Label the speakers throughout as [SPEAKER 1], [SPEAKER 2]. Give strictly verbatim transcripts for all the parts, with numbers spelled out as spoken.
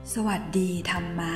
[SPEAKER 1] สวัสดีธรรมะ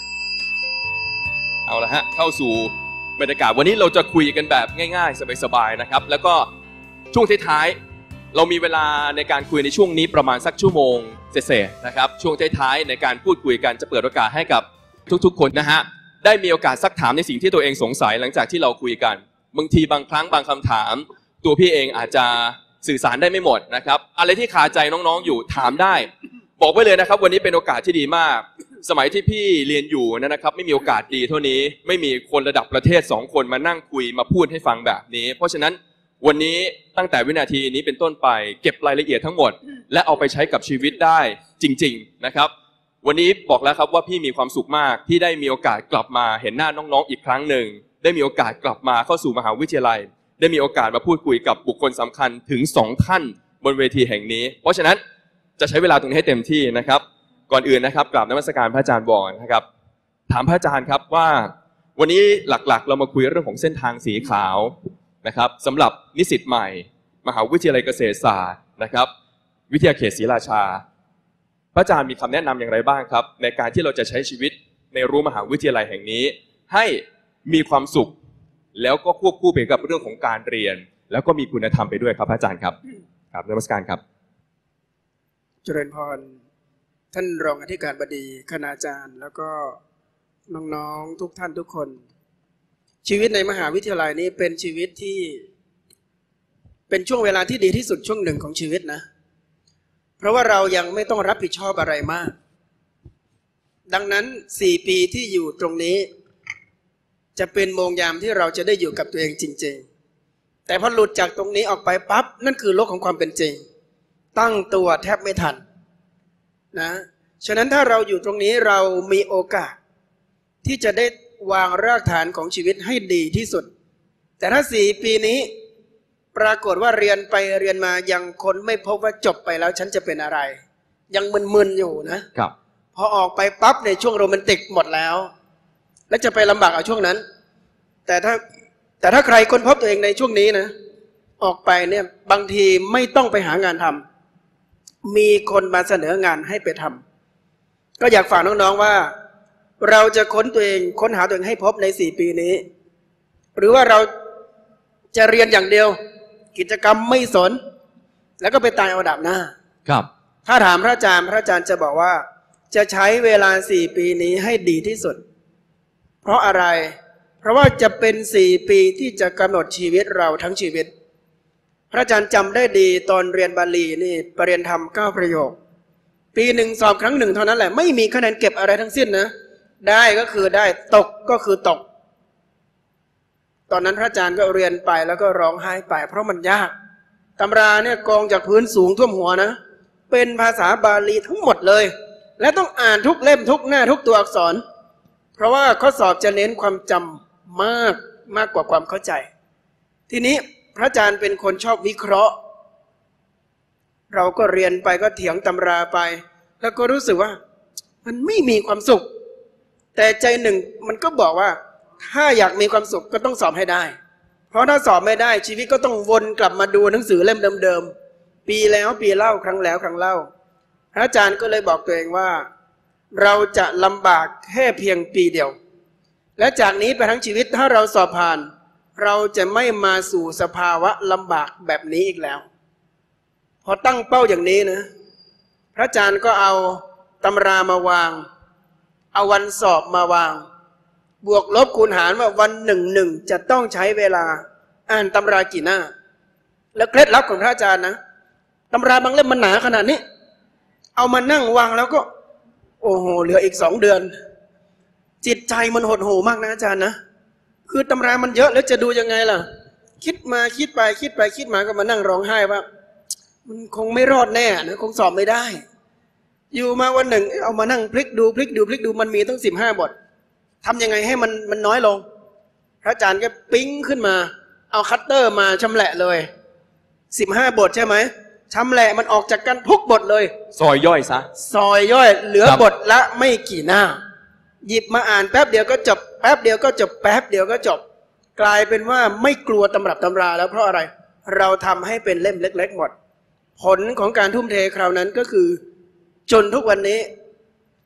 [SPEAKER 2] เอาละฮะเข้าสู่บรรยากาศวันนี้เราจะคุยกันแบบง่ายๆสบายๆนะครับแล้วก็ช่วงท้ายๆเรามีเวลาในการคุยในช่วงนี้ประมาณสักชั่วโมงเศษๆนะครับช่วงท้ายๆในการพูดคุยกันจะเปิดโอกาสให้กับทุกๆคนนะฮะได้มีโอกาสซักถามในสิ่งที่ตัวเองสงสัยหลังจากที่เราคุยกันบางทีบางครั้งบางคำถามตัวพี่เองอาจจะสื่อสารได้ไม่หมดนะครับอะไรที่คาใจน้องๆอยู่ถามได้บอกไว้เลยนะครับวันนี้เป็นโอกาสที่ดีมากสมัยที่พี่เรียนอยู่นะครับไม่มีโอกาสดีเท่านี้ไม่มีคนระดับประเทศสองคนมานั่งคุยมาพูดให้ฟังแบบนี้เพราะฉะนั้นวันนี้ตั้งแต่วินาทีนี้เป็นต้นไปเก็บรายละเอียดทั้งหมดและเอาไปใช้กับชีวิตได้จริงๆนะครับวันนี้บอกแล้วครับว่าพี่มีความสุขมากที่ได้มีโอกาสกลับมาเห็นหน้าน้องๆอีกครั้งหนึ่งได้มีโอกาสกลับมาเข้าสู่มหาวิทยาลัยได้มีโอกาสมาพูดคุยกับบุคคลสำคัญถึงสองท่านบนเวทีแห่งนี้เพราะฉะนั้นจะใช้เวลาตรงนี้ให้เต็มที่นะครับก่อนอื่นนะครับกราบนมัสการพระอาจารย์บอนนะครับถามพระอาจารย์ครับว่าวันนี้หลักๆเรามาคุยเรื่องของเส้นทางสีขาวนะครับสำหรับนิสิตใหม่มหาวิทยาลัยเกษตรศาสตร์นะครับวิทยาเขตศรีราชาพระอาจารย์มีคำแนะนำอย่างไรบ้างครับในการที่เราจะใช้ชีวิตในรั้วมหาวิทยาลัยแห่งนี้ให้มีความสุขแล้วก็ควบคู่ไปกับเรื่องของการเรียนแล้วก็มีคุณธรรมไปด้วยครับพระอาจารย์ครับกราบนมัสการครับ
[SPEAKER 3] เจริญพรท่านรองอธิการบดีคณาจารย์แล้วก็น้องๆทุกท่านทุกคนชีวิตในมหาวิทยาลัยนี้เป็นชีวิตที่เป็นช่วงเวลาที่ดีที่สุดช่วงหนึ่งของชีวิตนะเพราะว่าเรายังไม่ต้องรับผิดชอบอะไรมากดังนั้นสี่ปีที่อยู่ตรงนี้จะเป็นโมงยามที่เราจะได้อยู่กับตัวเองจริงๆแต่พอหลุดจากตรงนี้ออกไปปั๊บนั่นคือโลกของความเป็นจริงตั้งตัวแทบไม่ทันนะฉะนั้นถ้าเราอยู่ตรงนี้เรามีโอกาสที่จะได้วางรากฐานของชีวิตให้ดีที่สุดแต่ถ้าสี่ปีนี้ปรากฏว่าเรียนไปเรียนมายังคนไม่พบว่าจบไปแล้วฉันจะเป็นอะไรยังมึนๆอยู่นะครับพอออกไปปั๊บในช่วงโรแมนติกหมดแล้วและจะไปลำบากเอาช่วงนั้นแต่ถ้าแต่ถ้าใครค้นพบตัวเองในช่วงนี้นะออกไปเนี่ยบางทีไม่ต้องไปหางานทำมีคนมาเสนองานให้ไปทำก็อยากฝากน้องๆว่าเราจะค้นตัวเองค้นหาตัวเองให้พบในสี่ปีนี้หรือว่าเราจะเรียนอย่างเดียวกิจกรรมไม่สนแล้วก็ไปตายเอาดาบหน้า
[SPEAKER 2] ครับ
[SPEAKER 3] ถ้าถามพระอาจารย์พระอาจารย์จะบอกว่าจะใช้เวลาสี่ปีนี้ให้ดีที่สุดเพราะอะไรเพราะว่าจะเป็นสี่ปีที่จะกำหนดชีวิตเราทั้งชีวิตพระอาจารย์จำได้ดีตอนเรียนบาลีนี่ปรริญญาธรรมเก้าประโยคปีหนึ่งสอบครั้งหนึ่งเท่านั้นแหละไม่มีคะแนนเก็บอะไรทั้งสิ้นนะได้ก็คือได้ตกก็คือตกตอนนั้นพระอาจารย์ก็เรียนไปแล้วก็ร้องไห้ไปเพราะมันยากตำราเนี่ยกองจากพื้นสูงท่วมหัวนะเป็นภาษาบาลีทั้งหมดเลยและต้องอ่านทุกเล่มทุกหน้าทุกตัวอักษรเพราะว่าข้อสอบจะเน้นความจำมากมากกว่าความเข้าใจทีนี้พระอาจารย์เป็นคนชอบวิเคราะห์เราก็เรียนไปก็เถียงตำราไปแล้วก็รู้สึกว่ามันไม่มีความสุขแต่ใจหนึ่งมันก็บอกว่าถ้าอยากมีความสุขก็ต้องสอบให้ได้เพราะถ้าสอบไม่ได้ชีวิตก็ต้องวนกลับมาดูหนังสือเล่มเดิมๆปีแล้วปีเล่าครั้งแล้วครั้งเล่าพระอาจารย์ก็เลยบอกตัวเองว่าเราจะลำบากแค่เพียงปีเดียวและจากนี้ไปทั้งชีวิตถ้าเราสอบผ่านเราจะไม่มาสู่สภาวะลำบากแบบนี้อีกแล้วพอตั้งเป้าอย่างนี้นะพระอาจารย์ก็เอาตำรามาวางเอาวันสอบมาวางบวกลบคูณหารว่าวันหนึ่งหนึ่งจะต้องใช้เวลาอ่านตำรากี่หน้าแล้วเคล็ดลับของพระอาจารย์นะตำราบางเล่มมันหนาขนาดนี้เอามานั่งวางแล้วก็โอ้โหเหลืออีกสองเดือนจิตใจมันหดหู่มากนะอาจารย์นะคือตำรามันเยอะแล้วจะดูยังไงล่ะคิดมาคิดไปคิดไปคิดมาก็มานั่งร้องไห้ว่ามันคงไม่รอดแน่นะคงสอบไม่ได้อยู่มาวันหนึ่งเอามานั่งพลิกดูพลิกดูพลิกดูมันมีตั้งสิบห้าบททำยังไงให้มันมันน้อยลงพระอาจารย์ก็ปิ๊งขึ้นมาเอาคัตเตอร์มาชำแหละเลยสิบห้าบทใช่ไหมชำแหละมันออกจากกันทุกบทเลย
[SPEAKER 2] ซอยย่อยซะ
[SPEAKER 3] ซอยย่อยเหลือบทละไม่กี่หน้าหยิบมาอ่านแป๊บเดียวก็จบแป๊บเดียวก็จบแป๊บเดียวก็จบกลายเป็นว่าไม่กลัวตำรับตำราแล้วเพราะอะไรเราทำให้เป็นเล่มเล็กๆหมดผลของการทุ่มเทคราวนั้นก็คือจนทุกวันนี้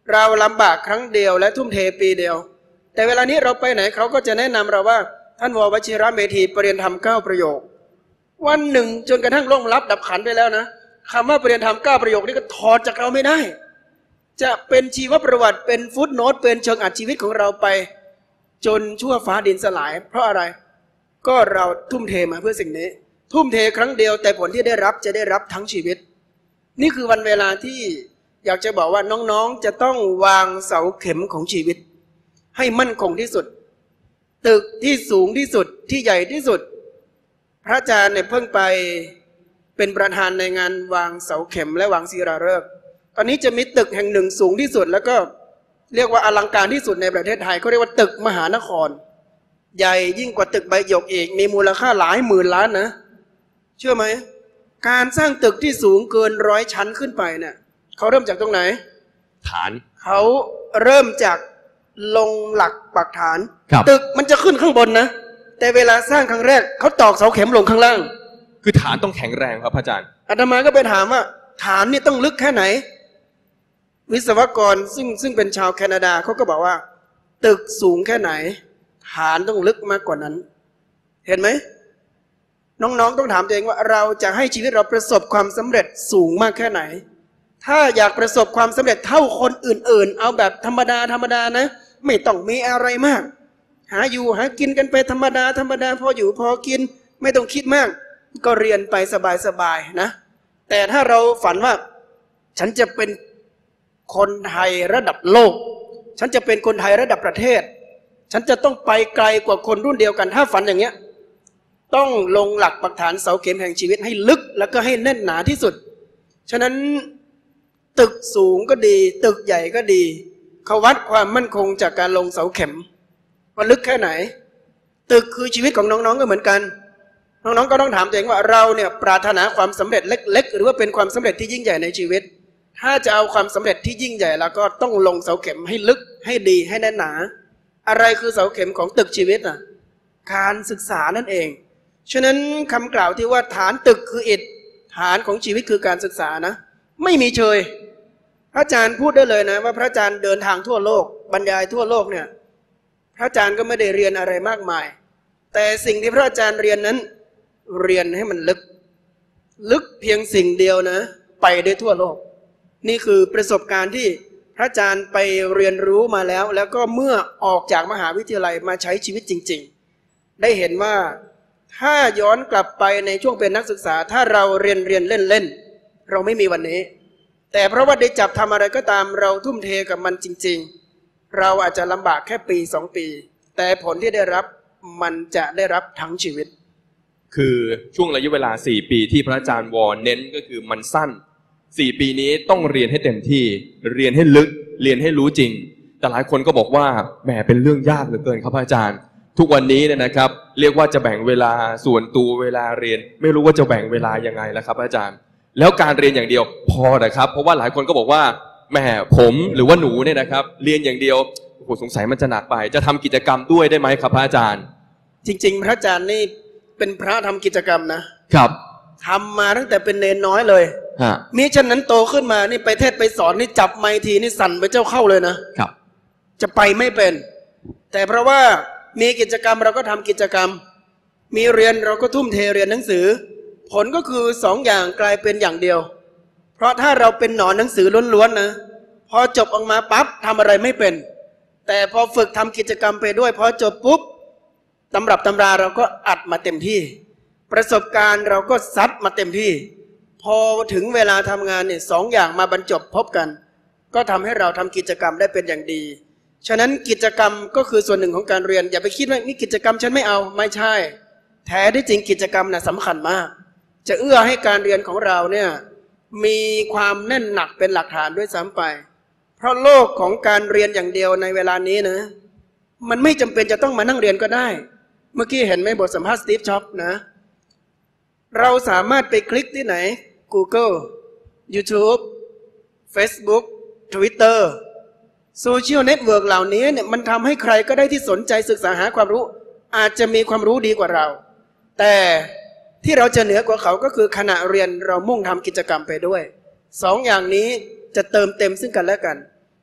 [SPEAKER 3] เราลำบากครั้งเดียวและทุ่มเทปีเดียวแต่เวลานี้เราไปไหนเขาก็จะแนะนำเราว่าท่านววชิระเมธีปรริยนธรรมเก้าประโยควันหนึ่งจนกระทั่งล่วงลับดับขันไปแล้วนะคำว่าปรริยนธรรมเก้าประโยคนี้ก็ถอดจากเราไม่ได้จะเป็นชีวประวัติเป็นฟุตโนตเป็นเชิงอัดชีวิตของเราไปจนชั่วฟ้าดินสลายเพราะอะไรก็เราทุ่มเทมาเพื่อสิ่งนี้ทุ่มเทครั้งเดียวแต่ผลที่ได้รับจะได้รับทั้งชีวิตนี่คือวันเวลาที่อยากจะบอกว่าน้องๆจะต้องวางเสาเข็มของชีวิตให้มั่นคงที่สุดตึกที่สูงที่สุดที่ใหญ่ที่สุดพระอาจารย์เนี่ยเพิ่งไปเป็นประธานในงานวางเสาเข็มและวางศิลาฤกษ์ตอนนี้จะมีตึกแห่งหนึ่งสูงที่สุดแล้วก็เรียกว่าอลังการที่สุดในประเทศไทยเขาเรียกว่าตึกมหานครใหญ่ยิ่งกว่าตึกใบหยกอีกมีมูลค่าหลายหมื่นล้านนะเชื่อไหมการสร้างตึกที่สูงเกินร้อยชั้นขึ้นไปเนี่ยเขาเริ่มจากตรงไหน
[SPEAKER 2] ฐาน
[SPEAKER 3] เขาเริ่มจากลงหลักปักฐานตึกมันจะขึ้นข้างบนนะแต่เวลาสร้างครั้งแรกเขาตอกเสาเข็มลงข้างล่าง
[SPEAKER 2] คือฐานต้องแข็งแรงครับอาจารย์
[SPEAKER 3] อาตมาก็ไปถามว่าฐานนี่ต้องลึกแค่ไหนวิศวกรซึ่งซึ่งเป็นชาวแคนาดาเขาก็บอกว่าตึกสูงแค่ไหนฐานต้องลึกมากกว่านั้นเห็นไหมน้องๆต้องถามตัวเองว่าเราจะให้ชีวิตเราประสบความสำเร็จสูงมากแค่ไหนถ้าอยากประสบความสำเร็จเท่าคนอื่นๆเอาแบบธรรมดาธรรมดานะไม่ต้องมีอะไรมากหาอยู่หากินกันไปธรรมดาธรรมดาพออยู่พอกินไม่ต้องคิดมากก็เรียนไปสบายๆนะแต่ถ้าเราฝันว่าฉันจะเป็นคนไทยระดับโลกฉันจะเป็นคนไทยระดับประเทศฉันจะต้องไปไกลกว่าคนรุ่นเดียวกันถ้าฝันอย่างเงี้ยต้องลงหลักปักฐานเสาเข็มแห่งชีวิตให้ลึกแล้วก็ให้แน่นหนาที่สุดฉะนั้นตึกสูงก็ดีตึกใหญ่ก็ดีเขาวัดความมั่นคงจากการลงเสาเข็มว่าลึกแค่ไหนตึกคือชีวิตของน้องๆก็เหมือนกันน้องๆก็ต้องถามตัวเองว่าเราเนี่ยปรารถนาความสำเร็จเล็กๆหรือว่าเป็นความสำเร็จที่ยิ่งใหญ่ในชีวิตถ้าจะเอาความสำเร็จที่ยิ่งใหญ่แล้วก็ต้องลงเสาเข็มให้ลึกให้ดีให้แน่นหนาอะไรคือเสาเข็มของตึกชีวิตอ่ะการศึกษานั่นเองฉะนั้นคำกล่าวที่ว่าฐานตึกคืออิฐฐานของชีวิตคือการศึกษานะไม่มีเชยพระอาจารย์พูดได้เลยนะว่าพระอาจารย์เดินทางทั่วโลกบรรยายทั่วโลกเนี่ยพระอาจารย์ก็ไม่ได้เรียนอะไรมากมายแต่สิ่งที่พระอาจารย์เรียนนั้นเรียนให้มันลึกลึกเพียงสิ่งเดียวนะไปได้ทั่วโลกนี่คือประสบการณ์ที่พระอาจารย์ไปเรียนรู้มาแล้วแล้วก็เมื่อออกจากมหาวิทยาลัยมาใช้ชีวิตจริงๆได้เห็นว่าถ้าย้อนกลับไปในช่วงเป็นนักศึกษาถ้าเราเรียนเรียนเล่นเล่นเราไม่มีวันนี้แต่เพราะว่าได้จับทำอะไรก็ตามเราทุ่มเทกับมันจริงๆเราอาจจะลำบากแค่ปีสองปีแต่ผลที่ได้รับมันจะได้รับทั้งชีวิต
[SPEAKER 2] คือช่วงระยะเวลาสี่ปีที่พระอาจารย์วอนเน้นก็คือมันสั้นสี่ปีนี้ต้องเรียนให้เต็มที่เรียนให้ลึกเรียนให้รู้จริงแต่หลายคนก็บอกว่าแหมเป็นเรื่องยากเหลือเกินครับพระอาจารย์ทุกวันนี้เนี่ยนะครับเรียกว่าจะแบ่งเวลาส่วนตัวเวลาเรียนไม่รู้ว่าจะแบ่งเวลายังไงแล้วครับอาจารย์แล้วการเรียนอย่างเดียวพอนะครับเพราะว่าหลายคนก็บอกว่าแหมผมหรือว่าหนูเนี่ยนะครับเรียนอย่างเดียวโอ้โหสงสัยมันจะหนักไปจะทำกิจกรรมด้วยได้ไหมครับพระอาจารย์
[SPEAKER 3] จริงๆพระอาจารย์นี่เป็นพระทำกิจกรรมนะครับทำมาตั้งแต่เป็นเนนน้อยเลยมิฉะนั้นโตขึ้นมานี่ไปเทศไปสอนนี่จับไมค์ทีนี่สั่นไปเจ้าเข้าเลยนะครับจะไปไม่เป็นแต่เพราะว่ามีกิจกรรมเราก็ทำกิจกรรมมีเรียนเราก็ทุ่มเทเรียนหนังสือผลก็คือสองอย่างกลายเป็นอย่างเดียวเพราะถ้าเราเป็นหนอนหนังสือล้วนๆนะพอจบออกมาปั๊บทำอะไรไม่เป็นแต่พอฝึกทำกิจกรรมไปด้วยพอจบปุ๊บตำรับตำราเราก็อัดมาเต็มที่ประสบการณ์เราก็ซัดมาเต็มที่พอถึงเวลาทำงานเนี่ยสองอย่างมาบรรจบพบกันก็ทำให้เราทำกิจกรรมได้เป็นอย่างดีฉะนั้นกิจกรรมก็คือส่วนหนึ่งของการเรียนอย่าไปคิดว่านี่กิจกรรมฉันไม่เอาไม่ใช่แท้ที่จริงกิจกรรมน่ะสำคัญมากจะเอื้อให้การเรียนของเราเนี่ยมีความแน่นหนักเป็นหลักฐานด้วยซ้ำไปเพราะโลกของการเรียนอย่างเดียวในเวลานี้นะมันไม่จำเป็นจะต้องมานั่งเรียนก็ได้เมื่อกี้เห็นไหมบทสัมภาษณ์สตีฟจ็อบส์นะเราสามารถไปคลิกที่ไหน Google YouTube Facebook Twitter โซเชียลเน็ตเวิร์กเหล่านี้เนี่ยมันทำให้ใครก็ได้ที่สนใจศึกษาหาความรู้อาจจะมีความรู้ดีกว่าเราแต่ที่เราจะเหนือกว่าเขาก็คือขณะเรียนเรามุ่งทำกิจกรรมไปด้วยสองอย่างนี้จะเติมเต็มซึ่งกันและกัน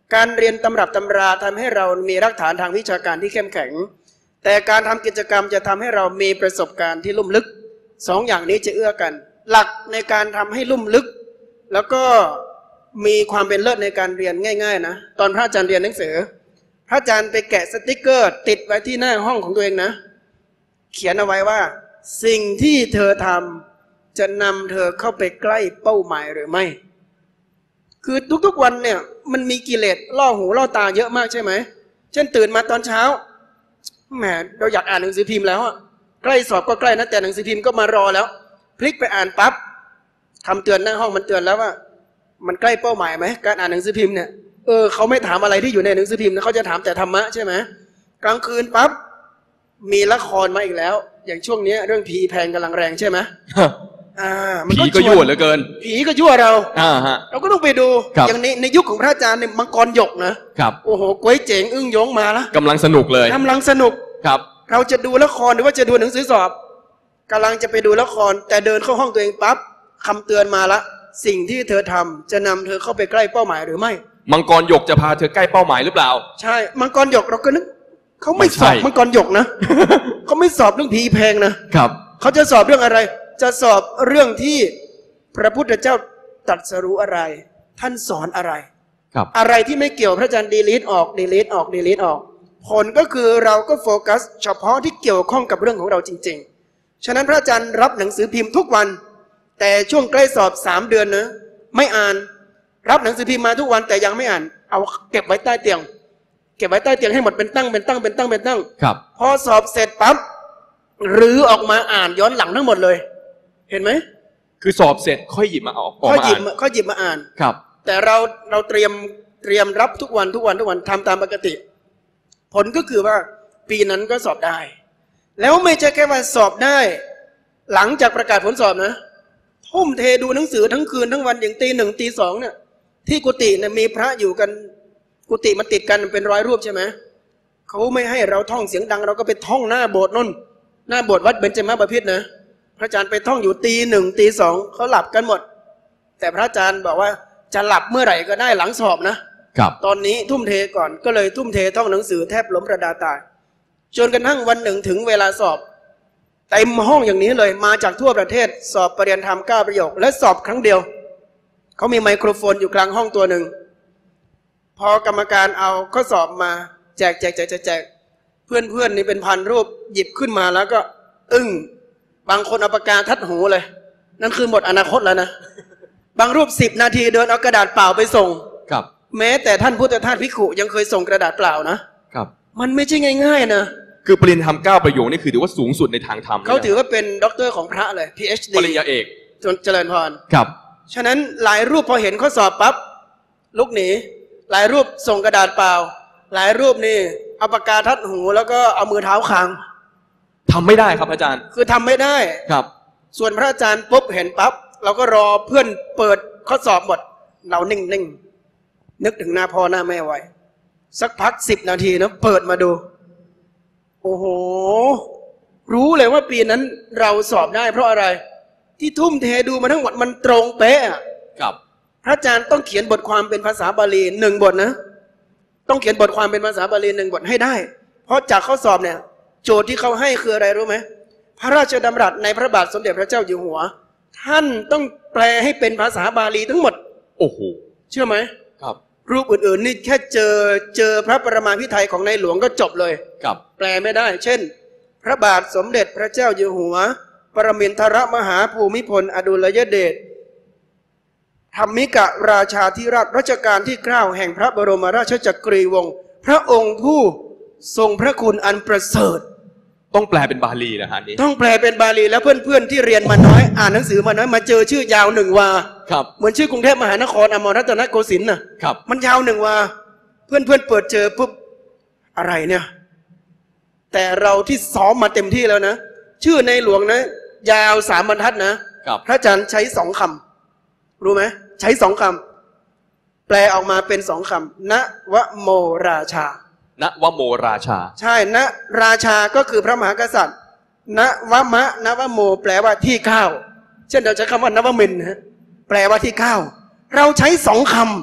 [SPEAKER 3] การเรียนตำรับตำราทำให้เรามีรากฐานทางวิชาการที่เข้มแข็งแต่การทำกิจกรรมจะทำให้เรามีประสบการณ์ที่ลุ่มลึกสองอย่างนี้จะเอื้อกันหลักในการทำให้ลุ่มลึกแล้วก็มีความเป็นเลิศในการเรียนง่ายๆนะตอนพระอาจารย์เรียนหนังสือพระอาจารย์ไปแกะสติกเกอร์ติดไว้ที่หน้าห้องของตัวเองนะเขียนเอาไว้ว่าสิ่งที่เธอทำจะนำเธอเข้าไปใกล้เป้าหมายหรือไม่คือทุกๆวันเนี่ยมันมีกิเลสล่อหูล่อตาเยอะมากใช่ไหมเช่นตื่นมาตอนเช้าแหมเราอยากอ่านหนังสือพิมพ์แล้วอะใกล้สอบก็ใกล้นะแต่หนังสือพิมพ์ก็มารอแล้วพลิกไปอ่านปั๊บคำเตือนหน้าห้องมันเตือนแล้วว่ามันใกล้เป้าหมายไหมการอ่านหนังสือพิมพ์เนี่ยเออเขาไม่ถามอะไรที่อยู่ในหนังสือพิมพ์นะเขาจะถามแต่ธรรมะใช่ไหมกลางคืนปั๊บมีละครมาอีกแล้วอย่างช่วงนี้เรื่องผีแพงกำลังแรงใช่ไหมอ่า
[SPEAKER 2] ผีก็ยั่วเหลือเกิน
[SPEAKER 3] ผีก็ยั่วเรา
[SPEAKER 2] อ่าฮะ
[SPEAKER 3] เราก็ต้องไปดูอย่างนี้ในยุคของพระอาจารย์เนี่ยมังกรหยกนะครับโอ้โหก๋วยเจ๋งอึ้งยงมาแล้ว
[SPEAKER 2] กำลังสนุกเลย
[SPEAKER 3] กำลังสนุก
[SPEAKER 2] ครับ
[SPEAKER 3] เราจะดูละครหรือว่าจะดูหนังสือสอบกำลังจะไปดูละครแต่เดินเข้าห้องตัวเองปั๊บคำเตือนมาละสิ่งที่เธอทำจะนำเธอเข้าไปใกล้เป้าหมายหรือไม่
[SPEAKER 2] มังกรหยกจะพาเธอใกล้เป้าหมายหรือเปล่า
[SPEAKER 3] ใช่มังกรหยกเราก็นึกเขาไม่สอบมังกรหยกนะ เขาไม่สอบเรื่องผีแพงนะครับเขาจะสอบเรื่องอะไรจะสอบเรื่องที่พระพุทธเจ้าตรัสรู้อะไรท่านสอนอะไร
[SPEAKER 2] ครับ
[SPEAKER 3] อะไรที่ไม่เกี่ยวพระอาจารย์ดีลีทออกดีลีทออกดีลีทออกผลก็คือเราก็โฟกัสเฉพาะที่เกี่ยวข้องกับเรื่องของเราจริงๆฉะนั้นพระอาจารย์รับหนังสือพิมพ์ทุกวันแต่ช่วงใกล้สอบสามเดือนนะไม่อ่านรับหนังสือพิมพ์มาทุกวันแต่ยังไม่อ่านเอาเก็บไว้ใต้เตียงเก็บไว้ใต้เตียงให้หมดเป็นตั้งเป็นตั้งเป็นตั้งเป็นตั้ง
[SPEAKER 2] ครับ
[SPEAKER 3] พอสอบเสร็จปั๊บหรือออกมาอ่านย้อนหลังทั้งหมดเลยเห็นไหม
[SPEAKER 2] คือสอบเสร็จค่อยหยิบมาออก
[SPEAKER 3] ค่อยหยิบค่อยหยิบมาอ่าน
[SPEAKER 2] ครับ
[SPEAKER 3] แต่เราเราเตรียมเตรียมรับทุกวันทุกวันทุกวันทำตามปกติผลก็คือว่าปีนั้นก็สอบได้แล้วไม่ใช่แค่ว่าสอบได้หลังจากประกาศผลสอบนะทุ่มเทดูหนังสือทั้งคืนทั้งวันอย่างตีหนึ่งตีสองเนี่ยที่กุฏิเนี่ยมีพระอยู่กันกุฏิมันติดกันเป็นร้อยรูปใช่ไหมเขาไม่ให้เราท่องเสียงดังเราก็ไปท่องหน้าโบสถ์นั่นหน้าโบสถ์วัดเบญจมบพิตรนะพระอาจารย์ไปท่องอยู่ตีหนึ่งตีสองเขาหลับกันหมดแต่พระอาจารย์บอกว่าจะหลับเมื่อไหร่ก็ได้หลังสอบนะครับตอนนี้ทุ่มเทก่อนก็เลยทุ่มเทท่องหนังสือแทบล้มระดาตายจนกระทั่งวันหนึ่งถึงเวลาสอบเต็มห้องอย่างนี้เลยมาจากทั่วประเทศสอบปริญญาธรรมเก้าประโยคและสอบครั้งเดียวเขามีไมโครโฟนอยู่กลางห้องตัวหนึ่งพอกรรมการเอาข้อสอบมาแจกแจกแจกแจกเพื่อนเพื่อนนี่เป็นพันรูปหยิบขึ้นมาแล้วก็อึ้งบางคนเอาปากกาทัดหูเลยนั่นคือหมดอนาคตแล้วนะบางรูปสิบนาทีเดินเอากระดาษเปล่าไปส่ง
[SPEAKER 2] ครับ
[SPEAKER 3] แม้แต่ท่านพุทธทาสภิกขุยังเคยส่งกระดาษเปล่านะครับมันไม่ใช่ง่ายๆนะ
[SPEAKER 2] คือปริญญาธรรมเก้าประโยคนี่คือถือว่าสูงสุดในทางธรรม
[SPEAKER 3] เขาถือว่าเป็นด็อกเตอร์ของพระเลย พี เอช ดี
[SPEAKER 2] ปริญญาเอก
[SPEAKER 3] จนเจริญพร
[SPEAKER 2] ครับ
[SPEAKER 3] ฉะนั้นหลายรูปพอเห็นข้อสอบปั๊บลุกหนีหลายรูปส่งกระดาษเปล่าหลายรูปนี่เอาปากกาทัดหูแล้วก็เอามือเท้าค้าง
[SPEAKER 2] ทำไม่ได้ครับอาจารย์
[SPEAKER 3] คือทำไม่ได้
[SPEAKER 2] ครับ
[SPEAKER 3] ส่วนพระอาจารย์ปุ๊บเห็นปั๊บเราก็รอเพื่อนเปิดข้อสอบหมดเรานิ่งๆนึกถึงหน้าพ่อหน้าแม่ไว้สักพักสิบนาทีนะเปิดมาดูโอ้โหรู้เลยว่าปีนั้นเราสอบได้เพราะอะไรที่ทุ่มเทดูมาทั้งหมดมันตรงเป๊ะ
[SPEAKER 2] ครับ
[SPEAKER 3] พระอาจารย์ต้องเขียนบทความเป็นภาษาบาลีหนึ่งบทนะต้องเขียนบทความเป็นภาษาบาลีหนึ่งบทให้ได้เพราะจากข้อสอบเนี่ยโจทย์ที่เขาให้คืออะไรรู้ไหมพระราชดำรัสในพระบาทสมเด็จพระเจ้าอยู่หัวท่านต้องแปลให้เป็นภาษาบาลีทั้งหมด
[SPEAKER 2] โอ้โห
[SPEAKER 3] เชื่อไหม
[SPEAKER 2] ครับ
[SPEAKER 3] รูปอื่นๆนี่แค่เจอเจอพระประมาพิไทยของในหลวงก็จบเลย
[SPEAKER 2] ครับ
[SPEAKER 3] แปลไม่ได้เช่นพระบาทสมเด็จพระเจ้าอยู่หัวปรมินทรมหาภูมิพลอดุลยเดชธรรมิกราชาธิราชรัชกาลที่เก้าแห่งพระบรมราชจักรีวงศ์พระองค์ผู้ทรงพระคุณอันประเสริฐ
[SPEAKER 2] ต้องแปลเป็นบาลีนะฮะนี่
[SPEAKER 3] ต้องแปลเป็นบาลีแล้วเพื่อนๆที่เรียนมาน้อยอ่านหนังสือมาน้อยมาเจอชื่อยาวหนึ่งวา
[SPEAKER 2] ครับ
[SPEAKER 3] เหมือนชื่อกรุงเทพมหานครอมรรัตนโกสินทร์นะครับมันยาวหนึ่งวาเพื่อนๆเปิดเจอปุ๊บอะไรเนี่ยแต่เราที่ซ้อมมาเต็มที่แล้วนะชื่อในหลวงนะยาวสามบรรทัดนะพระอาจารย์ใช้สองคำรู้ไหมใช้สองคำแปลออกมาเป็นสองคำณวโมราชา
[SPEAKER 2] ณวโมราชา
[SPEAKER 3] ใช่ณราชาก็คือพระมหากษัตริย์ณวมะณวโมแปลว่าที่เก้าเช่นเราใช้คำว่านวมินทร์นะแปลว่าที่เก้าเราใช้สองคำ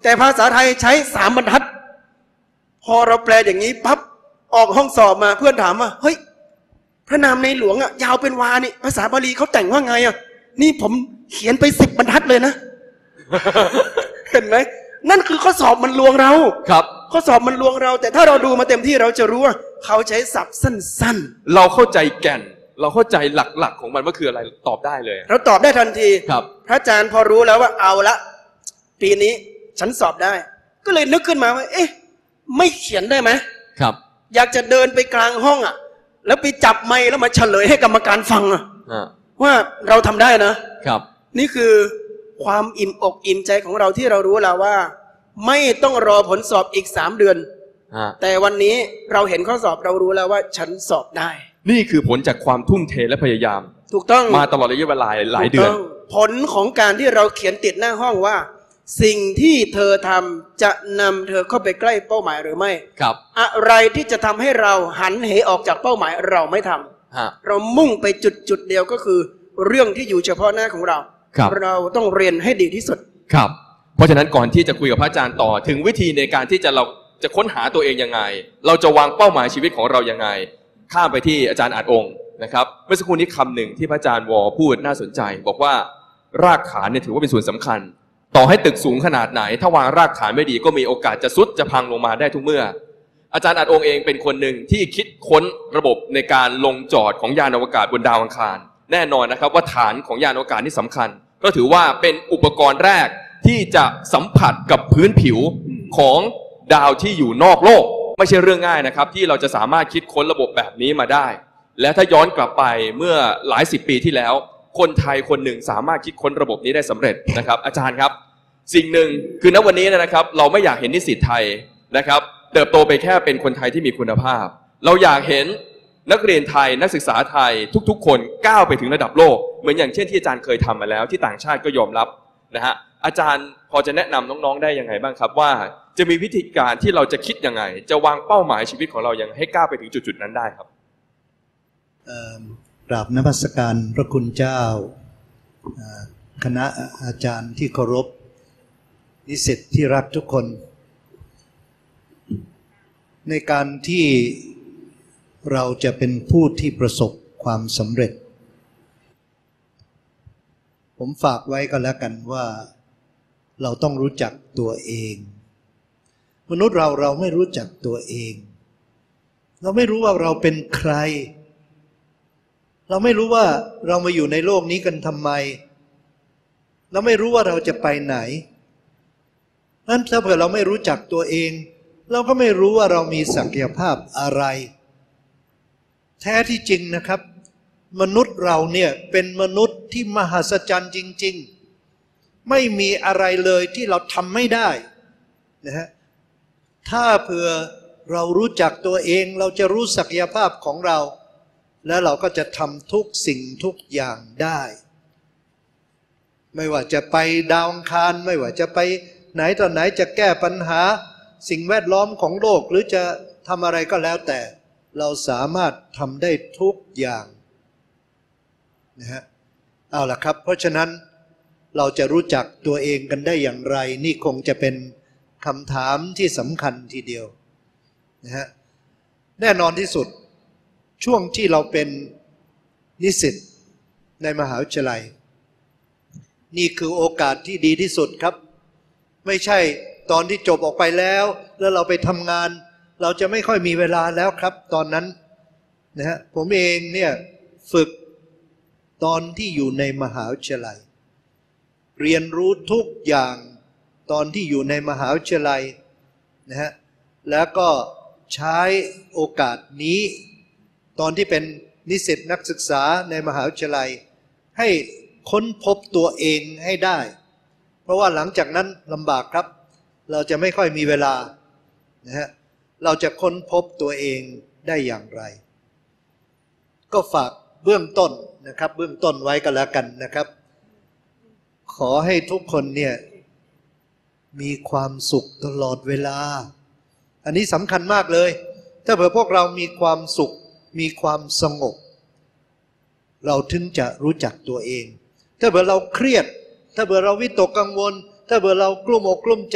[SPEAKER 3] แต่ภาษาไทยใช้สามบรรทัดพอเราแปลอย่างนี้ปั๊บออกห้องสอบมาเพื่อนถามว่าเฮ้ยพระนามในหลวงอ่ะยาวเป็นวานี่ภาษาบาลีเขาแต่งว่าไงอ่ะนี่ผมเขียนไปสิบบรรทัดเลยนะ เห็นไหมนั่นคือข้อสอบมันลวงเรา
[SPEAKER 2] ครับ
[SPEAKER 3] ข้อสอบมันลวงเราแต่ถ้าเราดูมาเต็มที่เราจะรู้ว่าเขาใช้ศัพท์สั้น
[SPEAKER 2] ๆเราเข้าใจแก่นเราเข้าใจหลักๆของมันว่าคืออะไรตอบได้เลย
[SPEAKER 3] เราตอบได้ทันที
[SPEAKER 2] ครับ
[SPEAKER 3] พระอาจารย์พอรู้แล้วว่าเอาละปีนี้ฉันสอบได้ก็เลยนึกขึ้นมาว่าเอ๊ะไม่เขียนได้ไหม
[SPEAKER 2] ครับ
[SPEAKER 3] อยากจะเดินไปกลางห้องอ่ะแล้วไปจับไมค์แล้วมาเฉลยให้กรรมการฟังอ่ะว่าเราทำได้นะครับนี่คือความอิ่มอกอิ่มใจของเราที่เรารู้แล้วว่าไม่ต้องรอผลสอบอีกสามเดือนแต่วันนี้เราเห็นข้อสอบเรารู้แล้วว่าฉันสอบได้
[SPEAKER 2] นี่คือผลจากความทุ่มเทและพยายาม
[SPEAKER 3] ถูกต้อง
[SPEAKER 2] มาตลอดระยะเวลาหลายเดือน
[SPEAKER 3] ผลของการที่เราเขียนติดหน้าห้องว่าสิ่งที่เธอทำจะนำเธอเข้าไปใกล้เป้าหมายหรือไม่
[SPEAKER 2] ครับ
[SPEAKER 3] อะไรที่จะทำให้เราหันเหออกจากเป้าหมายเราไม่ทำเรามุ่งไปจุดจุดเดียวก็คือเรื่องที่อยู่เฉพาะหน้าของเราเราต้องเรียนให้ดีที่สุด
[SPEAKER 2] ครับเพราะฉะนั้นก่อนที่จะคุยกับพระอาจารย์ต่อถึงวิธีในการที่จะเราจะค้นหาตัวเองยังไงเราจะวางเป้าหมายชีวิตของเรายังไงข้ามไปที่อาจารย์อาจองค์นะครับเมื่อสักครู่นี้คำหนึ่งที่พระอาจารย์วอพูดน่าสนใจบอกว่ารากฐานเนี่ยถือว่าเป็นส่วนสำคัญต่อให้ตึกสูงขนาดไหนถ้าวางรากฐานไม่ดีก็มีโอกาสจะทรุดจะพังลงมาได้ทุกเมื่ออาจารย์อาจองค์เองเป็นคนหนึ่งที่คิดค้นระบบในการลงจอดของยานอวกาศบนดาวอังคารแน่นอนนะครับว่าฐานของยานอวกาศนี่สำคัญก็ถือว่าเป็นอุปกรณ์แรกที่จะสัมผัสกับพื้นผิวของดาวที่อยู่นอกโลกไม่ใช่เรื่องง่ายนะครับที่เราจะสามารถคิดค้นระบบแบบนี้มาได้และถ้าย้อนกลับไปเมื่อหลายสิบปีที่แล้วคนไทยคนหนึ่งสามารถคิดค้นระบบนี้ได้สำเร็จนะครับอาจารย์ครับสิ่งหนึ่งคือณวันนี้นะครับเราไม่อยากเห็นนิสิตไทยนะครับเติบโตไปแค่เป็นคนไทยที่มีคุณภาพเราอยากเห็นนักเรียนไทยนักศึกษาไทยทุกๆคนก้าวไปถึงระดับโลกเหมือนอย่างเช่นที่อาจารย์เคยทำมาแล้วที่ต่างชาติก็ยอมรับนะฮะอาจารย์พอจะแนะนำน้องๆได้ยังไงบ้างครับว่าจะมีวิธีการที่เราจะคิดยังไงจะวางเป้าหมายชีวิตของเรายังให้ก้าวไปถึงจุดๆนั้นได้ครับ
[SPEAKER 1] กราบนมัสการพระคุณเจ้าคณะอาจารย์ที่เคารพนิสิตที่รักทุกคนในการที่เราจะเป็นผู้ที่ประสบความสำเร็จผมฝากไว้ก็แล้วกันว่าเราต้องรู้จักตัวเองมนุษย์เราเราไม่รู้จักตัวเองเราไม่รู้ว่าเราเป็นใครเราไม่รู้ว่าเรามาอยู่ในโลกนี้กันทำไมเราไม่รู้ว่าเราจะไปไหนนั้นถ้าเผื่อเราไม่รู้จักตัวเองเราก็ไม่รู้ว่าเรามีศักยภาพอะไรแท้ที่จริงนะครับมนุษย์เราเนี่ยเป็นมนุษย์ที่มหัศจรรย์จริงๆไม่มีอะไรเลยที่เราทำไม่ได้นะฮะถ้าเผื่อเรารู้จักตัวเองเราจะรู้ศักยภาพของเราแล้วเราก็จะทำทุกสิ่งทุกอย่างได้ไม่ว่าจะไปดาวอังคารไม่ว่าจะไปไหนต่อไหนจะแก้ปัญหาสิ่งแวดล้อมของโลกหรือจะทำอะไรก็แล้วแต่เราสามารถทำได้ทุกอย่างนะฮะเอาล่ะครับเพราะฉะนั้นเราจะรู้จักตัวเองกันได้อย่างไรนี่คงจะเป็นคำถามที่สำคัญทีเดียวนะฮะแน่นอนที่สุดช่วงที่เราเป็นนิสิตในมหาวิทยาลัยนี่คือโอกาสที่ดีที่สุดครับไม่ใช่ตอนที่จบออกไปแล้วแล้วเราไปทำงานเราจะไม่ค่อยมีเวลาแล้วครับตอนนั้นนะฮะผมเองเนี่ยฝึกตอนที่อยู่ในมหาวิทยาลัยเรียนรู้ทุกอย่างตอนที่อยู่ในมหาวิทยาลัยนะฮะแล้วก็ใช้โอกาสนี้ตอนที่เป็นนิสิตนักศึกษาในมหาวิทยาลัยให้ค้นพบตัวเองให้ได้เพราะว่าหลังจากนั้นลำบากครับเราจะไม่ค่อยมีเวลานะฮะเราจะค้นพบตัวเองได้อย่างไรก็ฝากเบื้องต้นนะครับเบื้องต้นไว้ก็แล้วกันนะครับขอให้ทุกคนเนี่ยมีความสุขตลอดเวลาอันนี้สำคัญมากเลยถ้าเผื่อพวกเรามีความสุขมีความสงบเราถึงจะรู้จักตัวเองถ้าเผื่อเราเครียดถ้าเผื่อเราวิตกกังวลถ้าเผื่อเรากลุ้มอกกลุ้มใจ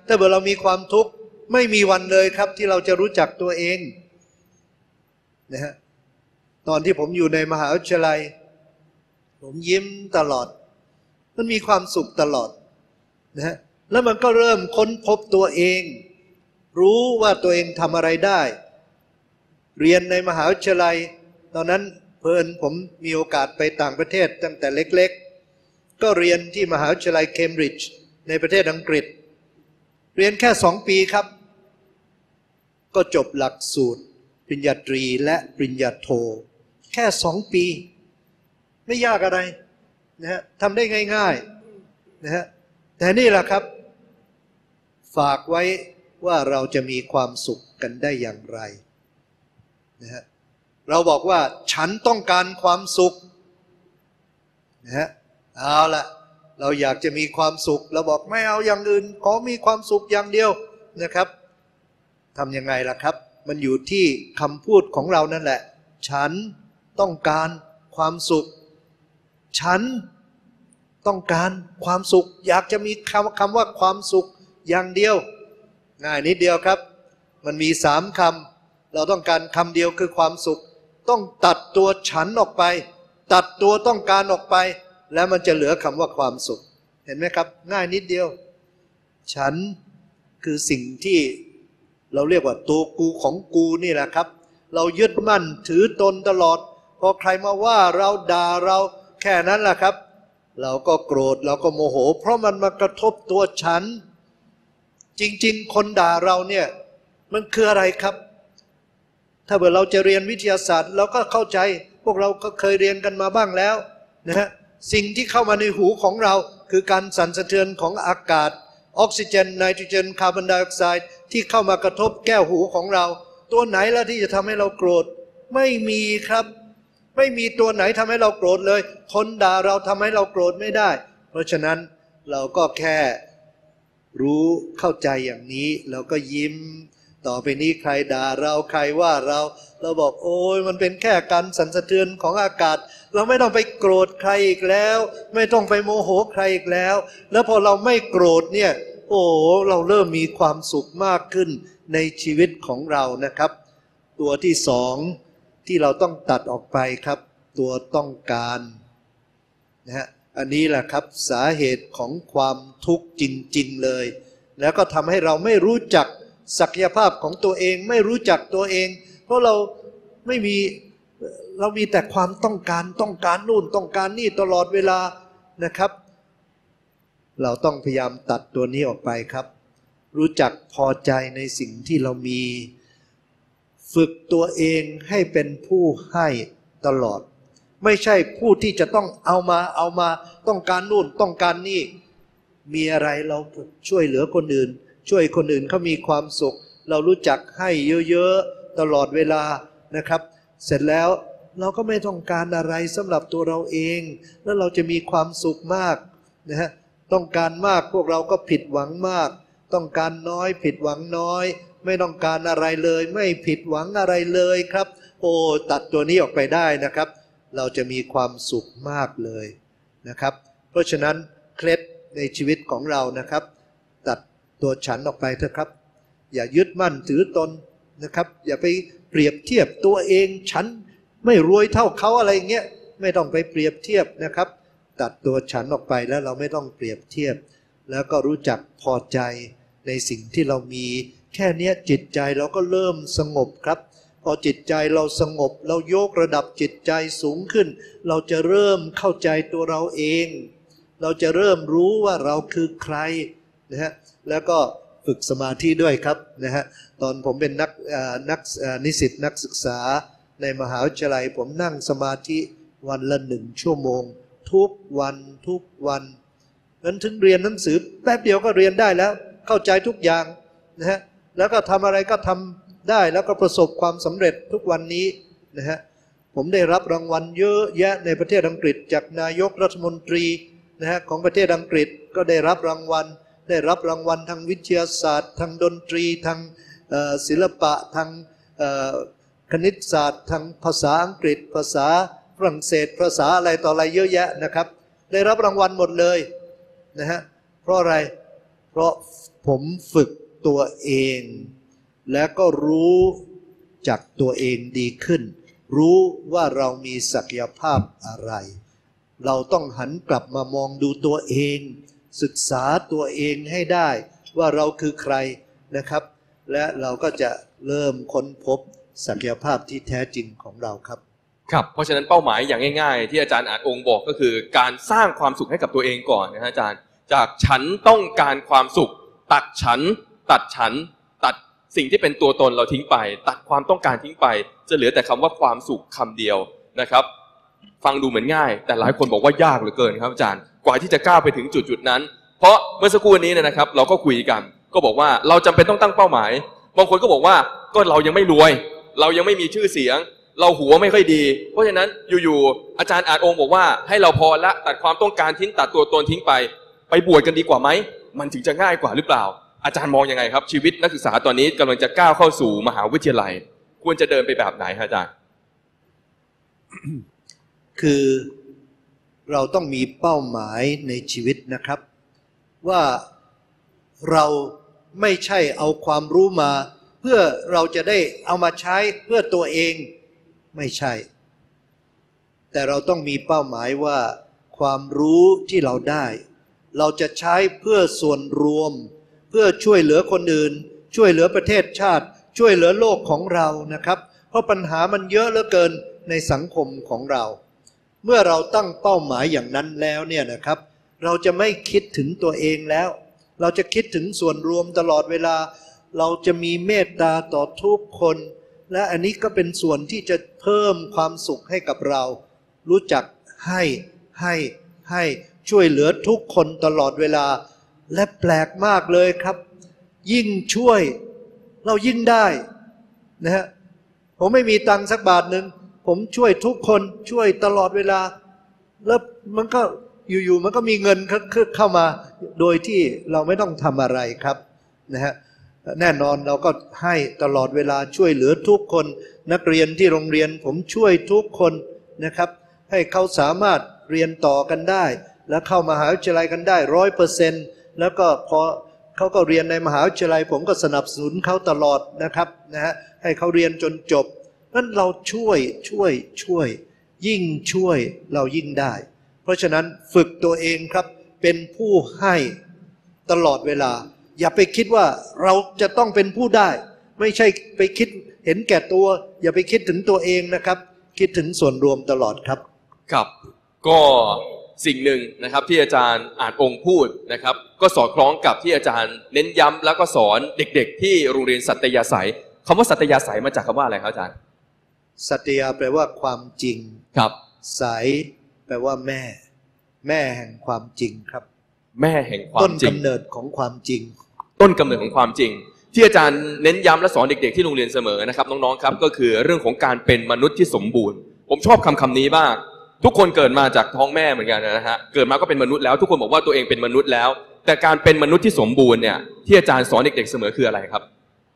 [SPEAKER 1] ถ้าเกิดเรามีความทุกข์ไม่มีวันเลยครับที่เราจะรู้จักตัวเองนะฮะตอนที่ผมอยู่ในมหาวิทยาลัยผมยิ้มตลอดมันมีความสุขตลอดนะฮะแล้วมันก็เริ่มค้นพบตัวเองรู้ว่าตัวเองทำอะไรได้เรียนในมหาวิทยาลัยตอนนั้นเพิ่นผมมีโอกาสไปต่างประเทศตั้งแต่เล็กๆก็เรียนที่มหาวิทยาลัยเคมบริดจ์ในประเทศอังกฤษเรียนแค่สองปีครับก็จบหลักสูตรปริญญาตรีและปริญญาโทแค่สองปีไม่ยากอะไรนะฮะทำได้ง่ายๆนะฮะแต่นี่แหละครับฝากไว้ว่าเราจะมีความสุขกันได้อย่างไรนะฮะเราบอกว่าฉันต้องการความสุขนะฮะเอาละเราอยากจะมีความสุขเราบอกไม่เอาอย่างอื่นขอมีความสุขอย่างเดียวนะครับทำยังไงล่ะครับมันอยู่ที่คำพูดของเรานั่นแหละฉันต้องการความสุขฉันต้องการความสุขอยากจะมีคำคำว่าความสุขอย่างเดียวง่ายนิดเดียวครับมันมีสามคำเราต้องการคำเดียวคือความสุขต้องตัดตัวฉันออกไปตัดตัวต้องการออกไปแล้วมันจะเหลือคำว่าความสุขเห็นไหมครับง่ายนิดเดียวฉันคือสิ่งที่เราเรียกว่าตัวกูของกูนี่แหละครับเรายึดมั่นถือตนตลอดพอใครมาว่าเราด่าเราแค่นั้นแหละครับเราก็โกรธเราก็โมโหเพราะมันมากระทบตัวฉันจริงๆคนด่าเราเนี่ยมันคืออะไรครับถ้าเกิดเราจะเรียนวิทยาศาสตร์เราก็เข้าใจพวกเราก็เคยเรียนกันมาบ้างแล้วนะฮะสิ่งที่เข้ามาในหูของเราคือการสั่นสะเทือนของอากาศออกซิเจนไนโตรเจนคาร์บอนไดออกไซด์ที่เข้ามากระทบแก้วหูของเราตัวไหนล่ะที่จะทำให้เราโกรธไม่มีครับไม่มีตัวไหนทำให้เราโกรธเลยคนด่าเราทำให้เราโกรธไม่ได้เพราะฉะนั้นเราก็แค่รู้เข้าใจอย่างนี้เราก็ยิ้มต่อไปนี้ใครด่าเราใครว่าเราเราบอกโอ้ยมันเป็นแค่การสั่นสะเทือนของอากาศเราไม่ต้องไปโกรธใครอีกแล้วไม่ต้องไปโมโหใครอีกแล้วแล้วพอเราไม่โกรธเนี่ยโอ้เราเริ่มมีความสุขมากขึ้นในชีวิตของเรานะครับตัวที่สองที่เราต้องตัดออกไปครับตัวต้องการนะฮะอันนี้แหละครับสาเหตุของความทุกข์จริงๆเลยแล้วก็ทำให้เราไม่รู้จักศักยภาพของตัวเองไม่รู้จักตัวเองเพราะเราไม่มีเรามีแต่ความต้องการต้องการนู่นต้องการนี่ตลอดเวลานะครับเราต้องพยายามตัดตัวนี้ออกไปครับรู้จักพอใจในสิ่งที่เรามีฝึกตัวเองให้เป็นผู้ให้ตลอดไม่ใช่ผู้ที่จะต้องเอามาเอามาต้องการนู่นต้องการนี่มีอะไรเราช่วยเหลือคนอื่นช่วยคนอื่นเขามีความสุขเรารู้จักให้เยอะๆตลอดเวลานะครับเสร็จแล้วเราก็ไม่ต้องการอะไรสำหรับตัวเราเองแล้วเราจะมีความสุขมากนะฮะต้องการมากพวกเราก็ผิดหวังมากต้องการน้อยผิดหวังน้อยไม่ต้องการอะไรเลยไม่ผิดหวังอะไรเลยครับโอ้ตัดตัวนี้ออกไปได้นะครับเราจะมีความสุขมากเลยนะครับเพราะฉะนั้นเคล็ดในชีวิตของเรานะครับตัดตัวฉันออกไปเถอะครับอย่ายึดมั่นถือตนนะครับอย่าไปเปรียบเทียบตัวเองฉันไม่รวยเท่าเขาอะไรเงี้ยไม่ต้องไปเปรียบเทียบนะครับตัดตัวฉันออกไปแล้วเราไม่ต้องเปรียบเทียบแล้วก็รู้จักพอใจในสิ่งที่เรามีแค่นี้จิตใจเราก็เริ่มสงบครับพอจิตใจเราสงบเรายกระดับจิตใจสูงขึ้นเราจะเริ่มเข้าใจตัวเราเองเราจะเริ่มรู้ว่าเราคือใครนะฮะแล้วก็ฝึกสมาธิด้วยครับนะฮะตอนผมเป็นนักนักนิสิตนักศึกษาในมหาวิทยาลัยผมนั่งสมาธิวันละหนึ่งชั่วโมงทุกวันทุกวันนั้นถึงเรียนหนังสือแป๊บเดียวก็เรียนได้แล้วเข้าใจทุกอย่างนะฮะแล้วก็ทำอะไรก็ทำได้แล้วก็ประสบความสำเร็จทุกวันนี้นะฮะผมได้รับรางวัลเยอะแยะในประเทศอังกฤษจากนายกรัฐมนตรีนะฮะของประเทศอังกฤษก็ได้รับรางวัลได้รับรางวัลทางวิทยาศาสตร์ทางดนตรีทางศิลปะทางคณิตศาสตร์ทางภาษาอังกฤษภาษาฝรั่งเศสภาษาอะไรต่ออะไรเยอะแยะนะครับได้รับรางวัลหมดเลยนะฮะเพราะอะไรเพราะผมฝึกตัวเองและก็รู้จักตัวเองดีขึ้นรู้ว่าเรามีศักยภาพอะไรเราต้องหันกลับมามองดูตัวเองศึกษาตัวเองให้ได้ว่าเราคือใครนะครับและเราก็จะเริ่มค้นพบศักยภาพที่แท้จริงของเราครับ
[SPEAKER 2] ครับเพราะฉะนั้นเป้าหมายอย่างง่ายๆที่อาจารย์อาจองค์บอกก็คือการสร้างความสุขให้กับตัวเองก่อนนะฮะอาจารย์จากฉันต้องการความสุขตัดฉันตัดฉันตัดสิ่งที่เป็นตัวตนเราทิ้งไปตัดความต้องการทิ้งไปจะเหลือแต่คำว่าความสุขคำเดียวนะครับฟังดูเหมือนง่ายแต่หลายคนบอกว่ายากเหลือเกินครับอาจารย์กว่าที่จะก้าวไปถึงจุดๆนั้นเพราะเมื่อสักครู่นี้นะครับเราก็คุยกันก็บอกว่าเราจำเป็นต้องตั้งเป้าหมายบางคนก็บอกว่าก็เรายังไม่รวยเรายังไม่มีชื่อเสียงเราหัวไม่ค่อยดีเพราะฉะนั้นอยู่ๆอาจารย์อาจองค์บอกว่าให้เราพอละตัดความต้องการทิ้งตัดตัวตนทิ้งไปไปบวชกันดีกว่าไหมมันถึงจะง่ายกว่าหรือเปล่าอาจารย์มองยังไงครับชีวิตนักศึกษาตอนนี้กำลังจะก้าวเข้าสู่มหาวิทยาลัยควรจะเดินไปแบบไหนครับอาจารย์
[SPEAKER 1] คือเราต้องมีเป้าหมายในชีวิตนะครับว่าเราไม่ใช่เอาความรู้มาเพื่อเราจะได้เอามาใช้เพื่อตัวเองไม่ใช่แต่เราต้องมีเป้าหมายว่าความรู้ที่เราได้เราจะใช้เพื่อส่วนรวมเพื่อช่วยเหลือคนอื่นช่วยเหลือประเทศชาติช่วยเหลือโลกของเรานะครับเพราะปัญหามันเยอะเหลือเกินในสังคมของเราเมื่อเราตั้งเป้าหมายอย่างนั้นแล้วเนี่ยนะครับเราจะไม่คิดถึงตัวเองแล้วเราจะคิดถึงส่วนรวมตลอดเวลาเราจะมีเมตตาต่อทุกคนและอันนี้ก็เป็นส่วนที่จะเพิ่มความสุขให้กับเรารู้จักให้ให้ให้ช่วยเหลือทุกคนตลอดเวลาและแปลกมากเลยครับยิ่งช่วยเรายิ่งได้นะฮะผมไม่มีตังค์สักบาทหนึ่งผมช่วยทุกคนช่วยตลอดเวลาแล้วมันก็อยู่ๆมันก็มีเงินเข้ามาโดยที่เราไม่ต้องทำอะไรครับนะฮะแน่นอนเราก็ให้ตลอดเวลาช่วยเหลือทุกคนนักเรียนที่โรงเรียนผมช่วยทุกคนนะครับให้เขาสามารถเรียนต่อกันได้และเข้ามหาวิทยาลัยกันได้ร้อยเปอร์เซ็นต์แล้วก็พอเขาก็เรียนในมหาวิทยาลัยผมก็สนับสนุนเขาตลอดนะครับนะฮะให้เขาเรียนจนจบนั้นเราช่วยช่วยช่วยยิ่งช่วยเรายิ่งได้เพราะฉะนั้นฝึกตัวเองครับเป็นผู้ให้ตลอดเวลาอย่าไปคิดว่าเราจะต้องเป็นผู้ได้ไม่ใช่ไปคิดเห็นแก่ตัวอย่าไปคิดถึงตัวเองนะครับคิดถึงส่วนรวมตลอดครับ
[SPEAKER 2] ครับก็สิ่งหนึ่งนะครับที่อาจารย์อาจองค์พูดนะครับก็สอดคล้องกับที่อาจารย์เน้นย้ำแล้วก็สอนเด็กๆที่โรงเรียนสัตยาสัยคำว่าสัตยาสัยมาจากคำว่าอะไรครับอาจารย์
[SPEAKER 1] สัตยาแปลว่าความจริง
[SPEAKER 2] ครับ
[SPEAKER 1] สายแปลว่าแม่แม่แห่งความจริงครับ
[SPEAKER 2] แม่แห่งความจริงต้น
[SPEAKER 1] กำเนิดของความจริง
[SPEAKER 2] ต้นกำเนิดของความจริงที่อาจารย์เน้นย้ำและสอนเด็กๆที่โรงเรียนเสมอนะครับน้องๆครับก็คือเรื่องของการเป็นมนุษย์ที่สมบูรณ์ผมชอบคำคำนี้มากทุกคนเกิดมาจากท้องแม่เหมือนกันนะฮะเกิดมาก็เป็นมนุษย์แล้วทุกคนบอกว่าตัวเองเป็นมนุษย์แล้วแต่การเป็นมนุษย์ที่สมบูรณ์เนี่ยที่อาจารย์สอนเด็กๆเสมอคืออะไรครับ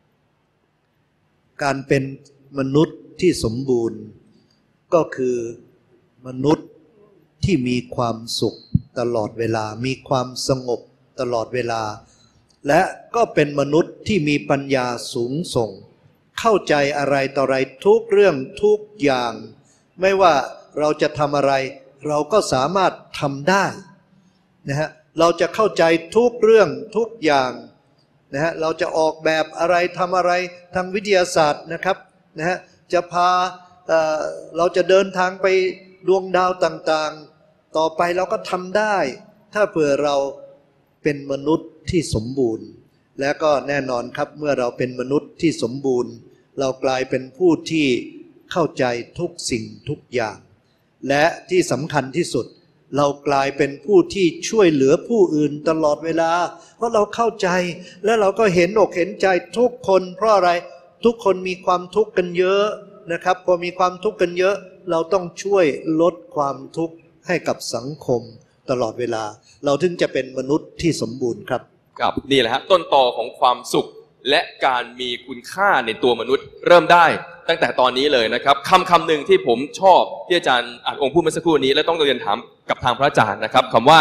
[SPEAKER 1] การเป็นมนุษย์ที่สมบูรณ์ก็คือมนุษย์ที่มีความสุขตลอดเวลามีความสงบตลอดเวลาและก็เป็นมนุษย์ที่มีปัญญาสูงส่งเข้าใจอะไรต่ออะไรทุกเรื่องทุกอย่างไม่ว่าเราจะทำอะไรเราก็สามารถทำได้นะฮะเราจะเข้าใจทุกเรื่องทุกอย่างนะฮะเราจะออกแบบอะไรทำอะไรทางวิทยาศาสตร์นะครับนะฮะจะพา เอ่อ เราจะเดินทางไปดวงดาวต่างๆต่อไปเราก็ทำได้ถ้าเผื่อเราเป็นมนุษย์ที่สมบูรณ์และก็แน่นอนครับเมื่อเราเป็นมนุษย์ที่สมบูรณ์เรากลายเป็นผู้ที่เข้าใจทุกสิ่งทุกอย่างและที่สำคัญที่สุดเรากลายเป็นผู้ที่ช่วยเหลือผู้อื่นตลอดเวลาเพราะเราเข้าใจและเราก็เห็นอกเห็นใจทุกคนเพราะอะไรทุกคนมีความทุกข์กันเยอะนะครับพอมีความทุกข์กันเยอะเราต้องช่วยลดความทุกข์ให้กับสังคมตลอดเวลาเราถึงจะเป็นมนุษย์ที่สมบูรณ์ครับ
[SPEAKER 2] ครับนี่แหละฮะต้นตอของความสุขและการมีคุณค่าในตัวมนุษย์เริ่มได้ตั้งแต่ตอนนี้เลยนะครับคำคำหนึ่งที่ผมชอบที่อาจารย์อาจองค์พูดเมื่อสักครู่นี้และต้องเรียนถามกับทางพระอาจารย์นะครับคำว่า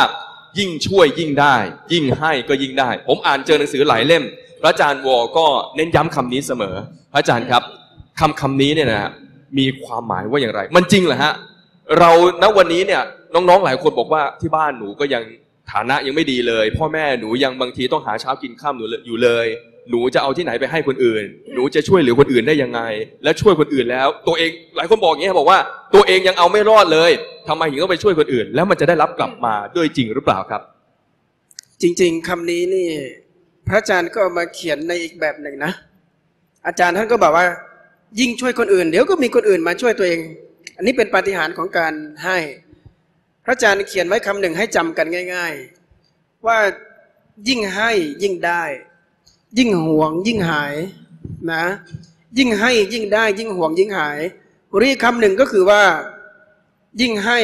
[SPEAKER 2] ยิ่งช่วยยิ่งได้ยิ่งให้ก็ยิ่งได้ผมอ่านเจอหนังสือหลายเล่มพระอาจารย์วอก็เน้นย้ำคำนี้เสมอพระอาจารย์ครับคำคำนี้เนี่ยนะมีความหมายว่าอย่างไรมันจริงเหรอฮะเราณวันนี้เนี่ยน้องๆหลายคนบอกว่าที่บ้านหนูก็ยังฐานะยังไม่ดีเลยพ่อแม่หนูยังบางทีต้องหาเช้ากินค่ำหนูอยู่เลยหนูจะเอาที่ไหนไปให้คนอื่นหนูจะช่วยเหลือคนอื่นได้ยังไงและช่วยคนอื่นแล้วตัวเองหลายคนบอกอย่างนี้บอกว่าตัวเองยังเอาไม่รอดเลยทำไมถึงต้องไปช่วยคนอื่นแล้วมันจะได้รับกลับมาด้วยจริงหรือเปล่าครับ
[SPEAKER 3] จริงๆคำนี้นี่พระอาจารย์ก็เอามาเขียนในอีกแบบหนึ่งนะอาจารย์ท่านก็บอกว่ายิ่งช่วยคนอื่นเดี๋ยวก็มีคนอื่นมาช่วยตัวเองอันนี้เป็นปาฏิหาริย์ของการให้พระอาจารย์เขียนไว้คำหนึ่งให้จำกันง่ายๆว่ายิ่งให้ยิ่งได้ยิ่งหวงยิ่งหายนะยิ่งให้ยิ่งได้ยิ่งหวงยิ่งหายหรืออีกคำหนึ่งก็คือว่ายิ่งให้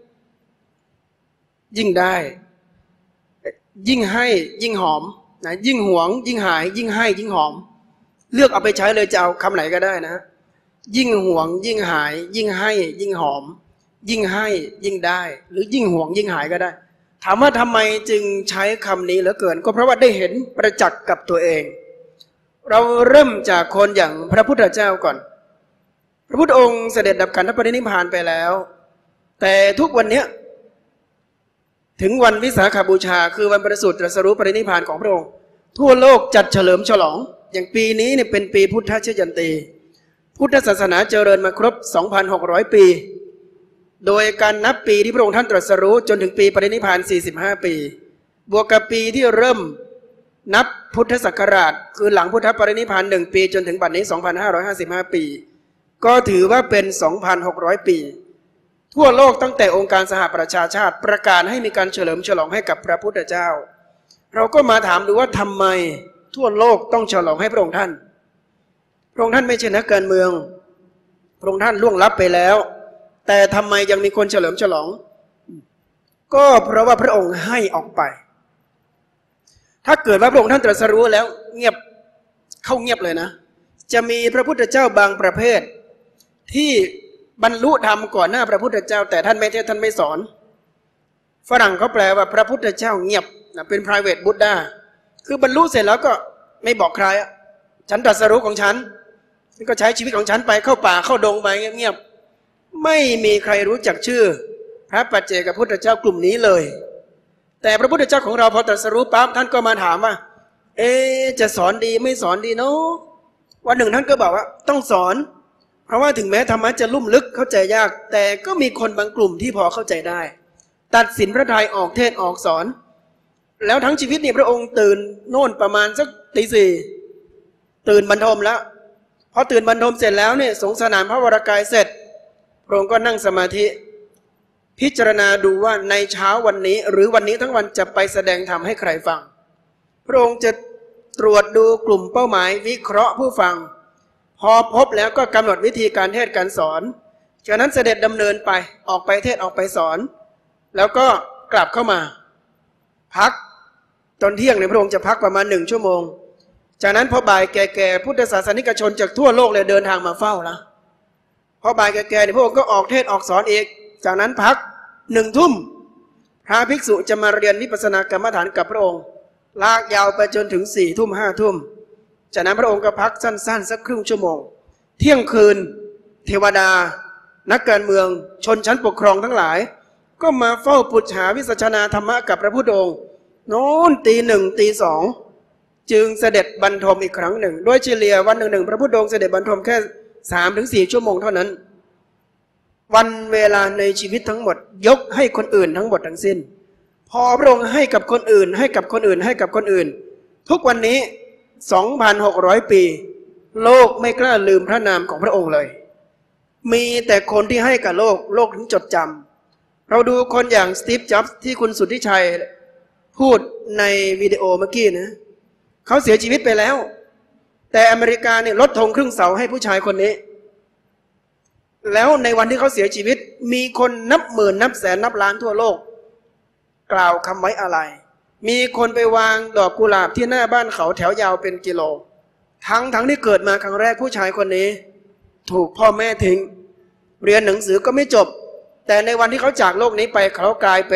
[SPEAKER 3] ยิ่งได้ยิ่งให้ยิ่งหอมนะยิ่งหวงยิ่งหายยิ่งให้ยิ่งหอมเลือกเอาไปใช้เลยจะเอาคำไหนก็ได้นะยิ่งหวงยิ่งหายยิ่งให้ยิ่งหอมยิ่งให้ยิ่งได้หรือยิ่งหวงยิ่งหายก็ได้ถามว่าทำไมจึงใช้คำนี้เหลือเกินก็เพราะว่าได้เห็นประจักษ์กับตัวเองเราเริ่มจากคนอย่างพระพุทธเจ้าก่อนพระพุทธองค์เสด็จดับขันธปรินิพพานไปแล้วแต่ทุกวันนี้ถึงวันวิสาขบูชาคือวันประสูติตรัสรู้ปรินิพพานของพระองค์ทั่วโลกจัดเฉลิมฉลองอย่างปีนี้เนี่ยเป็นปีพุทธชยันตีพุทธศาสนาเจริญมาครบ สองพันหกร้อย ปีโดยการนับปีที่พระองค์ท่านตรัสรู้จนถึงปีปรินิพพานสี่สิบห้าปีบวกกับปีที่เริ่มนับพุทธศักราชคือหลังพุทธปรินิพพานหนึ่งปีจนถึงบัดนี้ สองพันห้าร้อยห้าสิบห้า ปีก็ถือว่าเป็น สองพันหกร้อย ปีทั่วโลกตั้งแต่องค์การสหประชาชาติประกาศให้มีการเฉลิมฉลองให้กับพระพุทธเจ้าเราก็มาถามดูว่าทำไมทั่วโลกต้องฉลองให้พระองค์ท่านพระองค์ท่านไม่ใช่นักการเมืองพระองค์ท่านล่วงลับไปแล้วแต่ทำไมยังมีคนเฉลิมฉลองก็เพราะว่าพระองค์ให้ออกไปถ้าเกิดว่าพระองค์ท่านตรัสรู้แล้วเงียบเข้าเงียบเลยนะจะมีพระพุทธเจ้าบางประเภทที่บรรลุธรรมก่อนหน้าพระพุทธเจ้าแต่ท่านไม่เทศท่านไม่สอนฝรั่งเขาแปลว่าพระพุทธเจ้าเงียบเป็น private Buddha คือบรรลุเสร็จแล้วก็ไม่บอกใครฉันตรัสรู้ของฉันก็ใช้ชีวิตของฉันไปเข้าป่าเข้าดงไปเงียบๆไม่มีใครรู้จักชื่อพระปัจเจกพุทธเจ้ากลุ่มนี้เลยแต่พระพุทธเจ้าของเราพอตรัสรู้ปั๊บท่านก็มาถามว่าเอ๊ะจะสอนดีไม่สอนดีเนาะวันหนึ่งท่านก็บอกว่าต้องสอนเพราะว่าถึงแม้ธรรมะจะลุ่มลึกเข้าใจยากแต่ก็มีคนบางกลุ่มที่พอเข้าใจได้ตัดสินพระทัยออกเทศออกสอนแล้วทั้งชีวิตนี่พระองค์ตื่นโน่นประมาณสักตีสี่ตื่นบรรทมแล้วพอตื่นบรรทมเสร็จแล้วเนี่ยสงสนานพระวรกายเสร็จพระองค์ก็นั่งสมาธิพิจารณาดูว่าในเช้าวันนี้หรือวันนี้ทั้งวันจะไปแสดงธรรมให้ใครฟังพระองค์จะตรวจดูกลุ่มเป้าหมายวิเคราะห์ผู้ฟังพอพบแล้วก็กำหนดวิธีการเทศการสอนจากนั้นเสด็จดำเนินไปออกไปเทศออกไปสอนแล้วก็กลับเข้ามาพักตอนเที่ยงในพระองค์จะพักประมาณหนึ่งชั่วโมงจากนั้นพอบ่ายแก่ๆพุทธศาสนิกชนจากทั่วโลกเลยเดินทางมาเฝ้าแล้วพอบ่ายแก่ๆในพระองค์ก็ออกเทศออกสอนอีกจากนั้นพักหนึ่งทุ่มพระภิกษุจะมาเรียนวิปัสสนากรรมฐานกับพระองค์ลากยาวไปจนถึงสี่ทุ่มห้าทุ่มจากนั้นพระองค์ก็พักสั้นๆสักครึ่งชั่วโมงเที่ยงคืนเทวดานักการเมืองชนชั้นปกครองทั้งหลายก็มาเฝ้าปุจฉาวิสัชนาธรรมะกับพระพุทธองค์โน้นตีหนึ่งตีสองจึงเสด็จบรรทมอีกครั้งหนึ่งโดยเฉลี่ยวันหนึ่งหนึ่งพระพุทธองค์เสด็จบรรทมแค่สามถึงสี่ชั่วโมงเท่านั้นวันเวลาในชีวิตทั้งหมดยกให้คนอื่นทั้งหมดทั้งสิ้นพอพระองค์ให้กับคนอื่นให้กับคนอื่นให้กับคนอื่นทุกวันนี้ สองพันหกร้อย ปีโลกไม่กล้าลืมพระนามของพระองค์เลยมีแต่คนที่ให้กับโลกโลกถึงจดจำเราดูคนอย่างสตีฟจ็อบส์ที่คุณสุทธิชัยพูดในวิดีโอเมื่อกี้นะเขาเสียชีวิตไปแล้วแต่อเมริกาเนี่ยลดธงครึ่งเสาให้ผู้ชายคนนี้แล้วในวันที่เขาเสียชีวิตมีคนนับหมื่นนับแสนนับล้านทั่วโลกกล่าวคำไว้อะไรมีคนไปวางดอกกุหลาบที่หน้าบ้านเขาแถวยาวเป็นกิโลทั้งทั้งที่เกิดมาครั้งแรกผู้ชายคนนี้ถูกพ่อแม่ทิ้งเรียนหนังสือก็ไม่จบแต่ในวันที่เขาจากโลกนี้ไปเขากลายเป็น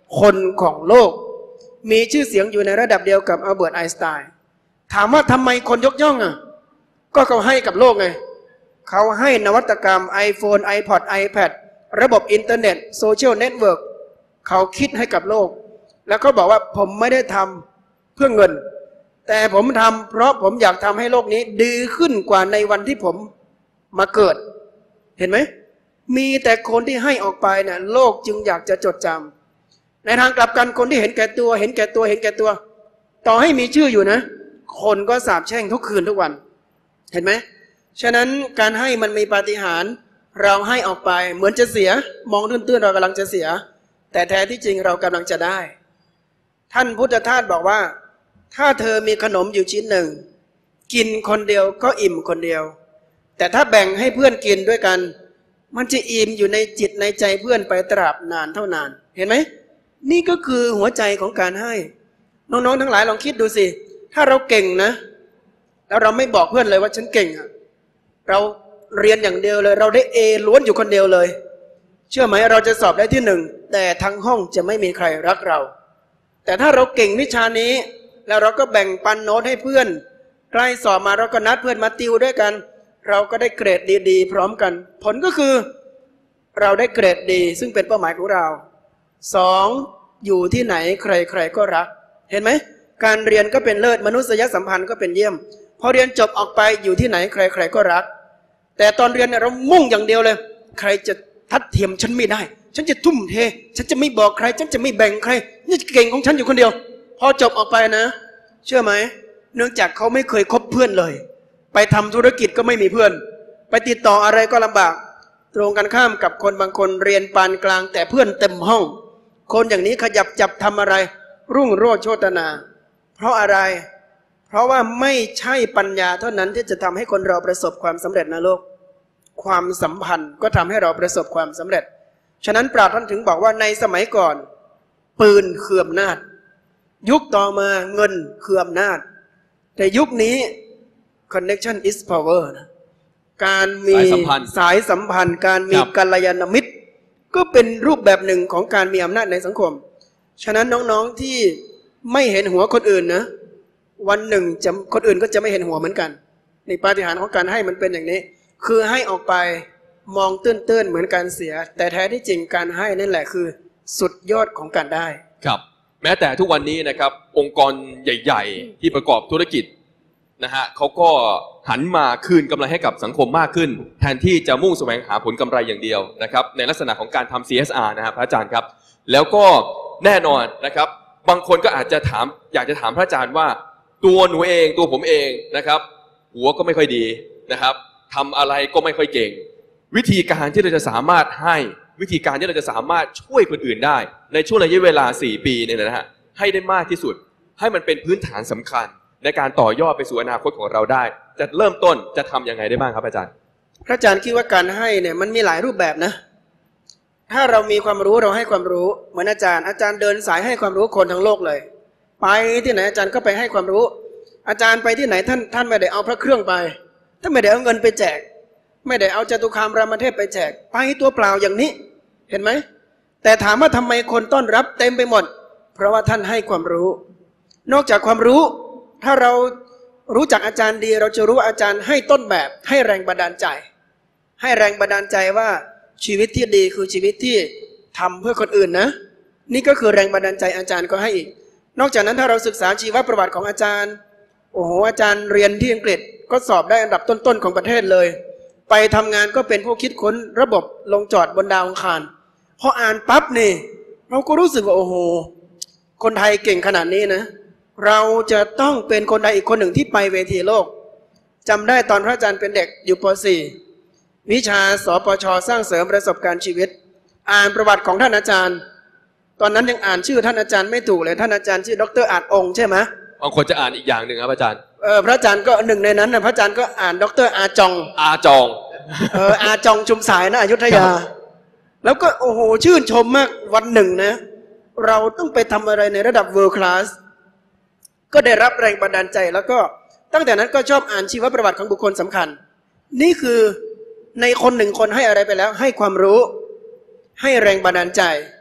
[SPEAKER 3] คนของโลกมีชื่อเสียงอยู่ในระดับเดียวกับอัลเบิร์ตไอน์สไตน์ถามว่าทำไมคนยกย่องอ่ะก็เขาให้กับโลกไงเขาให้นวัตกรรม iPhone iPod iPad ระบบอินเทอร์เน็ตโซเชียลเน็ตเวิร์กเขาคิดให้กับโลกแล้วก็บอกว่าผมไม่ได้ทำเพื่อเงินแต่ผมทำเพราะผมอยากทำให้โลกนี้ดีขึ้นกว่าในวันที่ผมมาเกิดเห็นไหมมีแต่คนที่ให้ออกไปเนี่ยโลกจึงอยากจะจดจำในทางกลับกันคนที่เห็นแก่ตัวเห็นแก่ตัวเห็นแก่ตัวต่อให้มีชื่ออยู่นะคนก็สาปแช่งทุกคืนทุกวันเห็นไหมฉะนั้นการให้มันมีปาฏิหาริย์เราให้ออกไปเหมือนจะเสียมองตื้นๆเรากำลังจะเสียแต่แท้ที่จริงเรากำลังจะได้ท่านพุทธทาสบอกว่าถ้าเธอมีขนมอยู่ชิ้นหนึ่งกินคนเดียวก็อิ่มคนเดียวแต่ถ้าแบ่งให้เพื่อนกินด้วยกันมันจะอิ่มอยู่ในจิตในใจเพื่อนไปตราบนานเท่านานเห็นไหมนี่ก็คือหัวใจของการให้น้องๆทั้งหลายลองคิดดูสิถ้าเราเก่งนะแล้วเราไม่บอกเพื่อนเลยว่าฉันเก่งอะเราเรียนอย่างเดียวเลยเราได้เอล้วนอยู่คนเดียวเลยเชื่อไหมเราจะสอบได้ที่หนึ่งแต่ทั้งห้องจะไม่มีใครรักเราแต่ถ้าเราเก่งวิชานี้แล้วเราก็แบ่งปันโน้ตให้เพื่อนใกล้สอบมาเราก็นัดเพื่อนมาติวด้วยกันเราก็ได้เกรดดีๆพร้อมกันผลก็คือเราได้เกรดดีซึ่งเป็นเป้าหมายของเราสองอยู่ที่ไหนใครๆก็รักเห็นไหมการเรียนก็เป็นเลิศมนุษยสัมพันธ์ก็เป็นเยี่ยมพอเรียนจบออกไปอยู่ที่ไหนใครๆก็รักแต่ตอนเรียนเรามุ่งอย่างเดียวเลยใครจะทัดเทียมฉันไม่ได้ฉันจะทุ่มเทฉันจะไม่บอกใครฉันจะไม่แบ่งใครนี่เก่งของฉันอยู่คนเดียวพอจบออกไปนะเชื่อไหมเนื่องจากเขาไม่เคยคบเพื่อนเลยไปทำธุรกิจก็ไม่มีเพื่อนไปติดต่ออะไรก็ลำบากตรงกันข้ามกับคนบางคนเรียนปานกลางแต่เพื่อนเต็มห้องคนอย่างนี้ขยับจับทำอะไรรุ่งโรจน์โชตนาเพราะอะไรเพราะว่าไม่ใช่ปัญญาเท่านั้นที่จะทำให้คนเราประสบความสำเร็จในโลกความสัมพันธ์ก็ทำให้เราประสบความสำเร็จฉะนั้นปราชญ์ท่านถึงบอกว่าในสมัยก่อนปืนคืออำนาจยุคต่อมาเงินคืออำนาจแต่ยุคนี้ connection is power นะการมีสายสัมพันธ์สายสัมพันธ์การมีกัลยาณมิตรก็เป็นรูปแบบหนึ่งของการมีอำนาจในสังคมฉะนั้นน้องๆที่ไม่เห็นหัวคนอื่นนะวันหนึ่งจะคนอื่นก็จะไม่เห็นหัวเหมือนกันในปาฏิหาริย์ของการให้มันเป็นอย่างนี้คือให้ออกไปมองตื้นๆเหมือนการเสียแต่แท้ที่จริงการให้นั่นแหละคือสุดยอดของการได้
[SPEAKER 2] ครับแม้แต่ทุกวันนี้นะครับองค์กรใหญ่ๆที่ประกอบธุรกิจนะฮะเขาก็หันมาคืนกำไรให้กับสังคมมากขึ้นแทนที่จะมุ่งแสวงหาผลกำไรอย่างเดียวนะครับในลักษณะของการทำ ซี เอส อาร์ นะครับพระอาจารย์ครับแล้วก็แน่นอนนะครับบางคนก็อาจจะถามอยากจะถามพระอาจารย์ว่าตัวหนูเองตัวผมเองนะครับหัวก็ไม่ค่อยดีนะครับทำอะไรก็ไม่ค่อยเก่งวิธีการที่เราจะสามารถให้วิธีการที่เราจะสามารถช่วยคนอื่นได้ในช่วงระยะเวลาสี่ปีเนี่ยนะฮะให้ได้มากที่สุดให้มันเป็นพื้นฐานสำคัญในการต่อยอดไปสู่อนาคตของเราได้จะเริ่มต้นจะทำยังไงได้บ้างครับอาจารย์
[SPEAKER 3] พระอาจารย์คิดว่าการให้เนี่ยมันมีหลายรูปแบบนะถ้าเรามีความรู้เราให้ความรู้เหมือนอาจารย์อาจารย์เดินสายให้ความรู้คนทั้งโลกเลยไปที่ไหนอาจารย์ก็ไปให้ความรู้อาจารย์ไปที่ไหนท่านท่านไม่ได้เอาพระเครื่องไปท่านไม่ได้เอาเงินไปแจกไม่ได้เอาจตุคามรามเทพไปแจกไปตัวเปล่าอย่างนี้เห็นไหมแต่ถามว่าทำไมคนต้อนรับเต็มไปหมดเพราะว่าท่านให้ความรู้นอกจากความรู้ถ้าเรารู้จักอาจารย์ดีเราจะรู้ว่าอาจารย์ให้ต้นแบบให้แรงบันดาลใจให้แรงบันดาลใจว่าชีวิตที่ดีคือชีวิตที่ทำเพื่อคนอื่นนะนี่ก็คือแรงบันดาลใจอาจารย์ก็ให้อีกนอกจากนั้นถ้าเราศึกษาชีวประวัติของอาจารย์โอ้โหอาจารย์เรียนที่อังกฤษก็สอบได้อันดับต้นๆของประเทศเลยไปทำงานก็เป็นผู้คิดค้นระบบลงจอดบนดาวอังคารพออ่านปั๊บนี่เราก็รู้สึกว่าโอ้โหคนไทยเก่งขนาดนี้นะเราจะต้องเป็นคนไทยอีกคนหนึ่งที่ไปเวทีโลกจำได้ตอนพระอาจารย์เป็นเด็กอยู่ป .สี่ วิชาสปช.สร้างเสริมประสบการณ์ชีวิตอ่านประวัติของท่านอาจารย์ตอนนั้นยังอ่านชื่อท่านอาจารย์ไม่ถูกเลยท่านอาจารย์ชื่อดร.อาจองค์ใช่ไหม
[SPEAKER 2] บางคนจะอ่านอีกอย่างหนึ่งครับอาจารย์
[SPEAKER 3] เออพระอาจารย์ก็หนึ่งในนั้นนะพระอาจารย์ก็อ่านดร.อาจอง
[SPEAKER 2] อาจอง
[SPEAKER 3] เอออาจองชุมสายนะอยุธยาแล้วก็โอ้โหชื่นชมมากวันหนึ่งนะเราต้องไปทำอะไรในระดับ world class ก็ได้รับแรงบันดาลใจแล้วก็ตั้งแต่นั้นก็ชอบอ่านชีวประวัติของบุคคลสำคัญนี่คือในคนหนึ่งคนให้อะไรไปแล้วให้ความรู้ให้แรงบันดาลใจ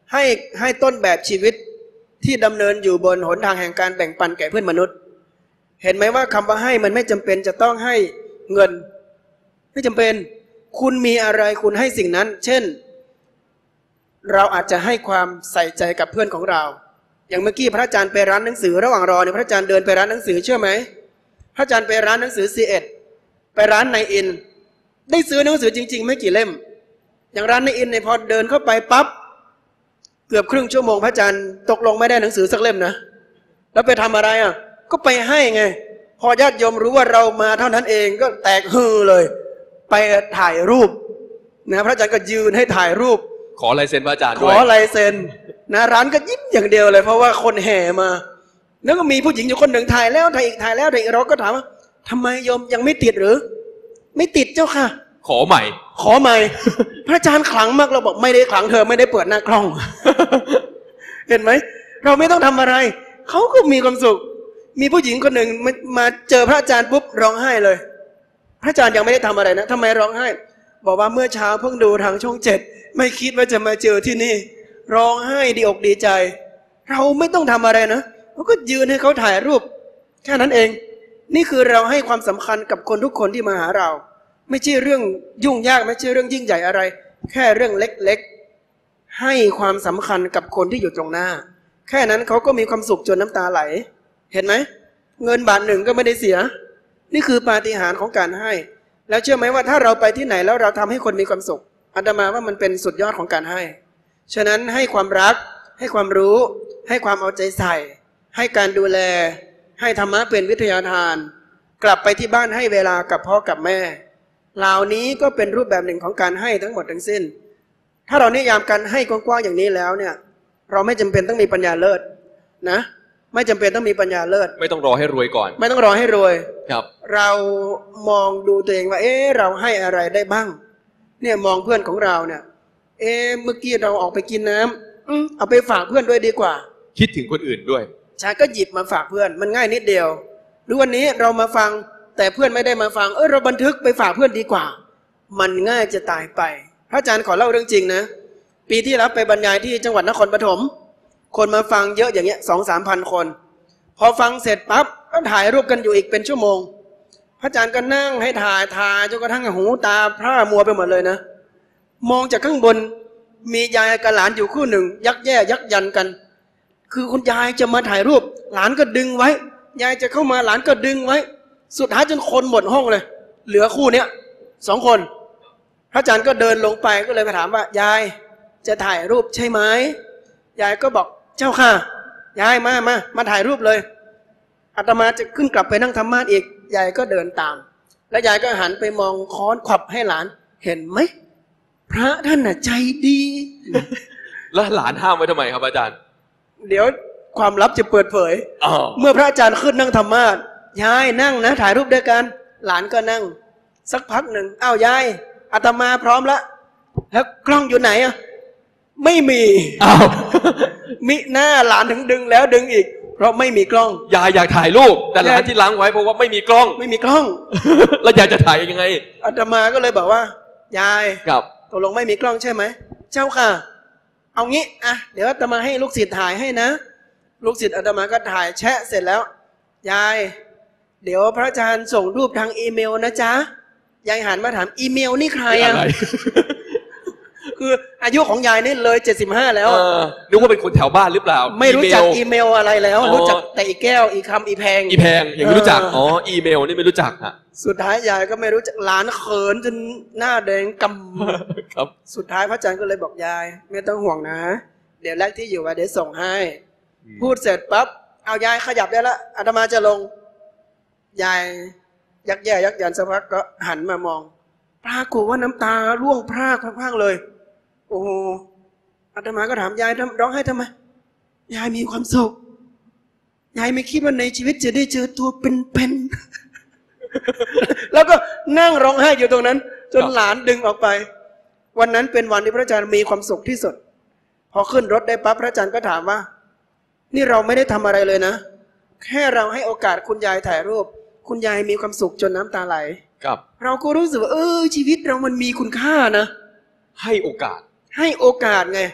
[SPEAKER 3] ให้ให้ต้นแบบชีวิตที่ดำเนินอยู่บนหนทางแห่งการแบ่งปันแก่เพื่อนมนุษย์เห็นไหมว่าคำว่าให้มันไม่จำเป็นจะต้องให้เงินไม่จำเป็นคุณมีอะไรคุณให้สิ่งนั้นเช่นเราอาจจะให้ความใส่ใจกับเพื่อนของเราอย่างเมื่อกี้พระอาจารย์ไปร้านหนังสือระหว่างรอเนี่ยพระอาจารย์เดินไปร้านหนังสือเชื่อไหมพระอาจารย์ไปร้านหนังสือซีเอ็ดไปร้านในอินได้ซื้อหนังสือจริงๆไม่กี่เล่มอย่างร้านในอินเนี่ยพอเดินเข้าไปปั๊บเกือบครึ่งชั่วโมงพระอาจารย์ตกลงไม่ได้หนังสือสักเล่มนะแล้วไปทำอะไรอ่ะก็ไปให้ไงพอญาติโยมรู้ว่าเรามาเท่านั้นเองก็แตกฮือเลยไปถ่ายรูปนะพระอาจารย์ก็ยืนให้ถ่ายรูป
[SPEAKER 2] ขอลายเซ็นพระอาจารย์
[SPEAKER 3] ข
[SPEAKER 2] ด้วย
[SPEAKER 3] อลายเซ็นนะร้านก็ยิ้มอย่างเดียวเลยเพราะว่าคนแห่มาแล้วก็มีผู้หญิงอยู่คนหนึ่งถ่ายแล้วถ่ายอีกถ่ายแล้วถ่ายอีกเราก็ถามว่าทำไมโยมยังไม่ติดหรือไม่ติดเจ้าค่ะ
[SPEAKER 2] ขอใหม่
[SPEAKER 3] ขอใหม่ พระอาจารย์ขลังมากเราบอกไม่ได้ขลังเธอไม่ได้เปิดหน้ากล้อง เห็นไหมเราไม่ต้องทำอะไรเขาก็มีความสุขมีผู้หญิงคนหนึ่งมามาเจอพระอาจารย์ปุ๊บร้องไห้เลยพระอาจารย์ยังไม่ได้ทำอะไรนะทำไมร้องไห้บอกว่าเมื่อเช้าเพิ่งดูทางช่องเจ็ดไม่คิดว่าจะมาเจอที่นี่ร้องไห้ดีอกดีใจเราไม่ต้องทำอะไรนะเราก็ยืนให้เขาถ่ายรูปแค่นั้นเองนี่คือเราให้ความสำคัญกับคนทุกคนที่มาหาเราไม่ใช่เรื่องยุ่งยากไม่ใช่เรื่องยิ่งใหญ่อะไรแค่เรื่องเล็กๆให้ความสำคัญกับคนที่อยู่ตรงหน้าแค่นั้นเขาก็มีความสุขจนน้ำตาไหลเห็นไหมเงินบาทหนึ่งก็ไม่ได้เสียนี่คือปาฏิหาริย์ของการให้แล้วเชื่อไหมว่าถ้าเราไปที่ไหนแล้วเราทำให้คนมีความสุขอาตมาว่ามันเป็นสุดยอดของการให้ฉะนั้นให้ความรักให้ความรู้ให้ความเอาใจใส่ให้การดูแลให้ธรรมะเป็นวิทยาทานกลับไปที่บ้านให้เวลากับพ่อกับแม่เหล่านี้ก็เป็นรูปแบบหนึ่งของการให้ทั้งหมดทั้งสิ้นถ้าเรานิยามการให้กว้างๆอย่างนี้แล้วเนี่ยเราไม่จำเป็นต้องมีปัญญาเลิศนะไม่จำเป็นต้องมีปัญญาเลิศ
[SPEAKER 2] ไม่ต้องรอให้รวยก่อน
[SPEAKER 3] ไม่ต้องรอให้รวย
[SPEAKER 2] ครับ
[SPEAKER 3] เรามองดูตัวเองว่าเอ๊ะเราให้อะไรได้บ้างเนี่ยมองเพื่อนของเราเนี่ยเอ๊ะเมื่อกี้เราออกไปกินน้ำอืมเอาไปฝากเพื่อนด้วยดีกว่า
[SPEAKER 2] คิดถึงคนอื่นด้วย
[SPEAKER 3] ใช่ก็หยิบมาฝากเพื่อนมันง่ายนิดเดียวหรือวันนี้เรามาฟังแต่เพื่อนไม่ได้มาฟังเออเราบันทึกไปฝากเพื่อนดีกว่ามันง่ายจะตายไปพระอาจารย์ขอเล่าเรื่องจริงนะปีที่แล้วไปบรรยายที่จังหวัดนครปฐมคนมาฟังเยอะอย่างเงี้ยสองสามพันคนพอฟังเสร็จปั๊บก็ถ่ายรูปกันอยู่อีกเป็นชั่วโมงพระอาจารย์ก็นั่งให้ถ่ายถ่ายจนกระทั่งหูตาพร่ามัวไปหมดเลยนะมองจากข้างบนมียายกับหลานอยู่คู่หนึ่งยักแย่ยักยันกันคือคุณยายจะมาถ่ายรูปหลานก็ดึงไว้ยายจะเข้ามาหลานก็ดึงไว้สุดท้ายจนคนหมดห้องเลยเหลือคู่เนี้ยสองคนพระอาจารย์ก็เดินลงไปก็เลยไปถามว่ายายจะถ่ายรูปใช่ไหมยายก็บอกเจ้าค่ะยายมามามาถ่ายรูปเลยอาตมาจะขึ้นกลับไปนั่งธรรมะอีกยายก็เดินตามแล้วยายก็หันไปมองค้อนขวับให้หลานเห็นไหมพระท่านน่ะใจดี
[SPEAKER 2] แล้วหลานห้ามไว้ทำไมครับอาจารย์
[SPEAKER 3] เดี๋ยวความลับจะเปิดเผยเมื่อพระอาจารย์ขึ้นนั่งธรรมะยายนั่งนะถ่ายรูปด้วยกันหลานก็นั่งสักพักหนึ่งอ้าวยายอาตมาพร้อมแล้วแล้วกล้องอยู่ไหนอ่ะไม่มี
[SPEAKER 2] อ้าว
[SPEAKER 3] มิหน้าหลานถึงดึงแล้วดึงอีกเพราะไม่มีกล้อง
[SPEAKER 2] ยายอยากถ่ายรูปแต่หลานที่ล้างไว้เพราะว่าไม่มีกล้อง
[SPEAKER 3] ไม่มีกล้อง
[SPEAKER 2] แล้วยายจะถ่ายยังไง
[SPEAKER 3] อาตมาก็เลยบอกว่ายาย
[SPEAKER 2] ครับ
[SPEAKER 3] ตกลงไม่มีกล้องใช่ไหมเจ้าค่ะเอางี้อ่ะเดี๋ยวอาตมาให้ลูกศิษย์ถ่ายให้นะลูกศิษย์อาตมาก็ถ่ายแชะเสร็จแล้วยายเดี๋ยวพระอาจารย์ส่งรูปทางอีเมลนะจ๊ะยายหันมาถามอีเมลนี่ใครอ่ะคืออายุของยายนี่เลยเจ็ดสิบห้าแล้ว
[SPEAKER 2] นึกว่าเป็นคนแถวบ้านหรือเปล่า
[SPEAKER 3] ไม่รู้จักอีเมลอะไรแล้วรู้จักแต่อีแก้วอีคำอีแพง
[SPEAKER 2] อีแพงยังไม่รู้จักอ๋ออีเมลนี่ไม่รู้จักอ่ะ
[SPEAKER 3] สุดท้ายยายก็ไม่รู้จักหลานเขินจนหน้าแดงกำ
[SPEAKER 2] ครับ
[SPEAKER 3] สุดท้ายพระอาจารย์ก็เลยบอกยายไม่ต้องห่วงนะเดี๋ยวแรกที่อยู่ว่าเดี๋ยวส่งให้พูดเสร็จปั๊บเอายายขยับได้ละอาตมาจะลงยายยักแย่ยักยันสักพักก็หันมามองปรากฏว่าน้ำตาร่วงพรากพรากเลยโอ้อาตมาก็ถามยายร้องไห้ทำไมยายมีความสุขยายไม่คิดว่าในชีวิตจะได้เจอตัวเป็นๆแล้วก็นั่งร้องไห้อยู่ตรงนั้นจนหลานดึงออกไปวันนั้นเป็นวันที่พระอาจารย์มีความสุขที่สุดพอขึ้นรถได้ปั๊บพระอาจารย์ก็ถามว่านี่เราไม่ได้ทำอะไรเลยนะแค่เราให้โอกาสคุณยายถ่ายรูปคุณยายมีความสุขจนน้ำตาไหล
[SPEAKER 2] ครับ
[SPEAKER 3] เราก็รู้สึกว่าเออชีวิตเรามันมีคุณค่านะ
[SPEAKER 2] ให้โอกาส
[SPEAKER 3] ให้โอกาสไง
[SPEAKER 2] ครับ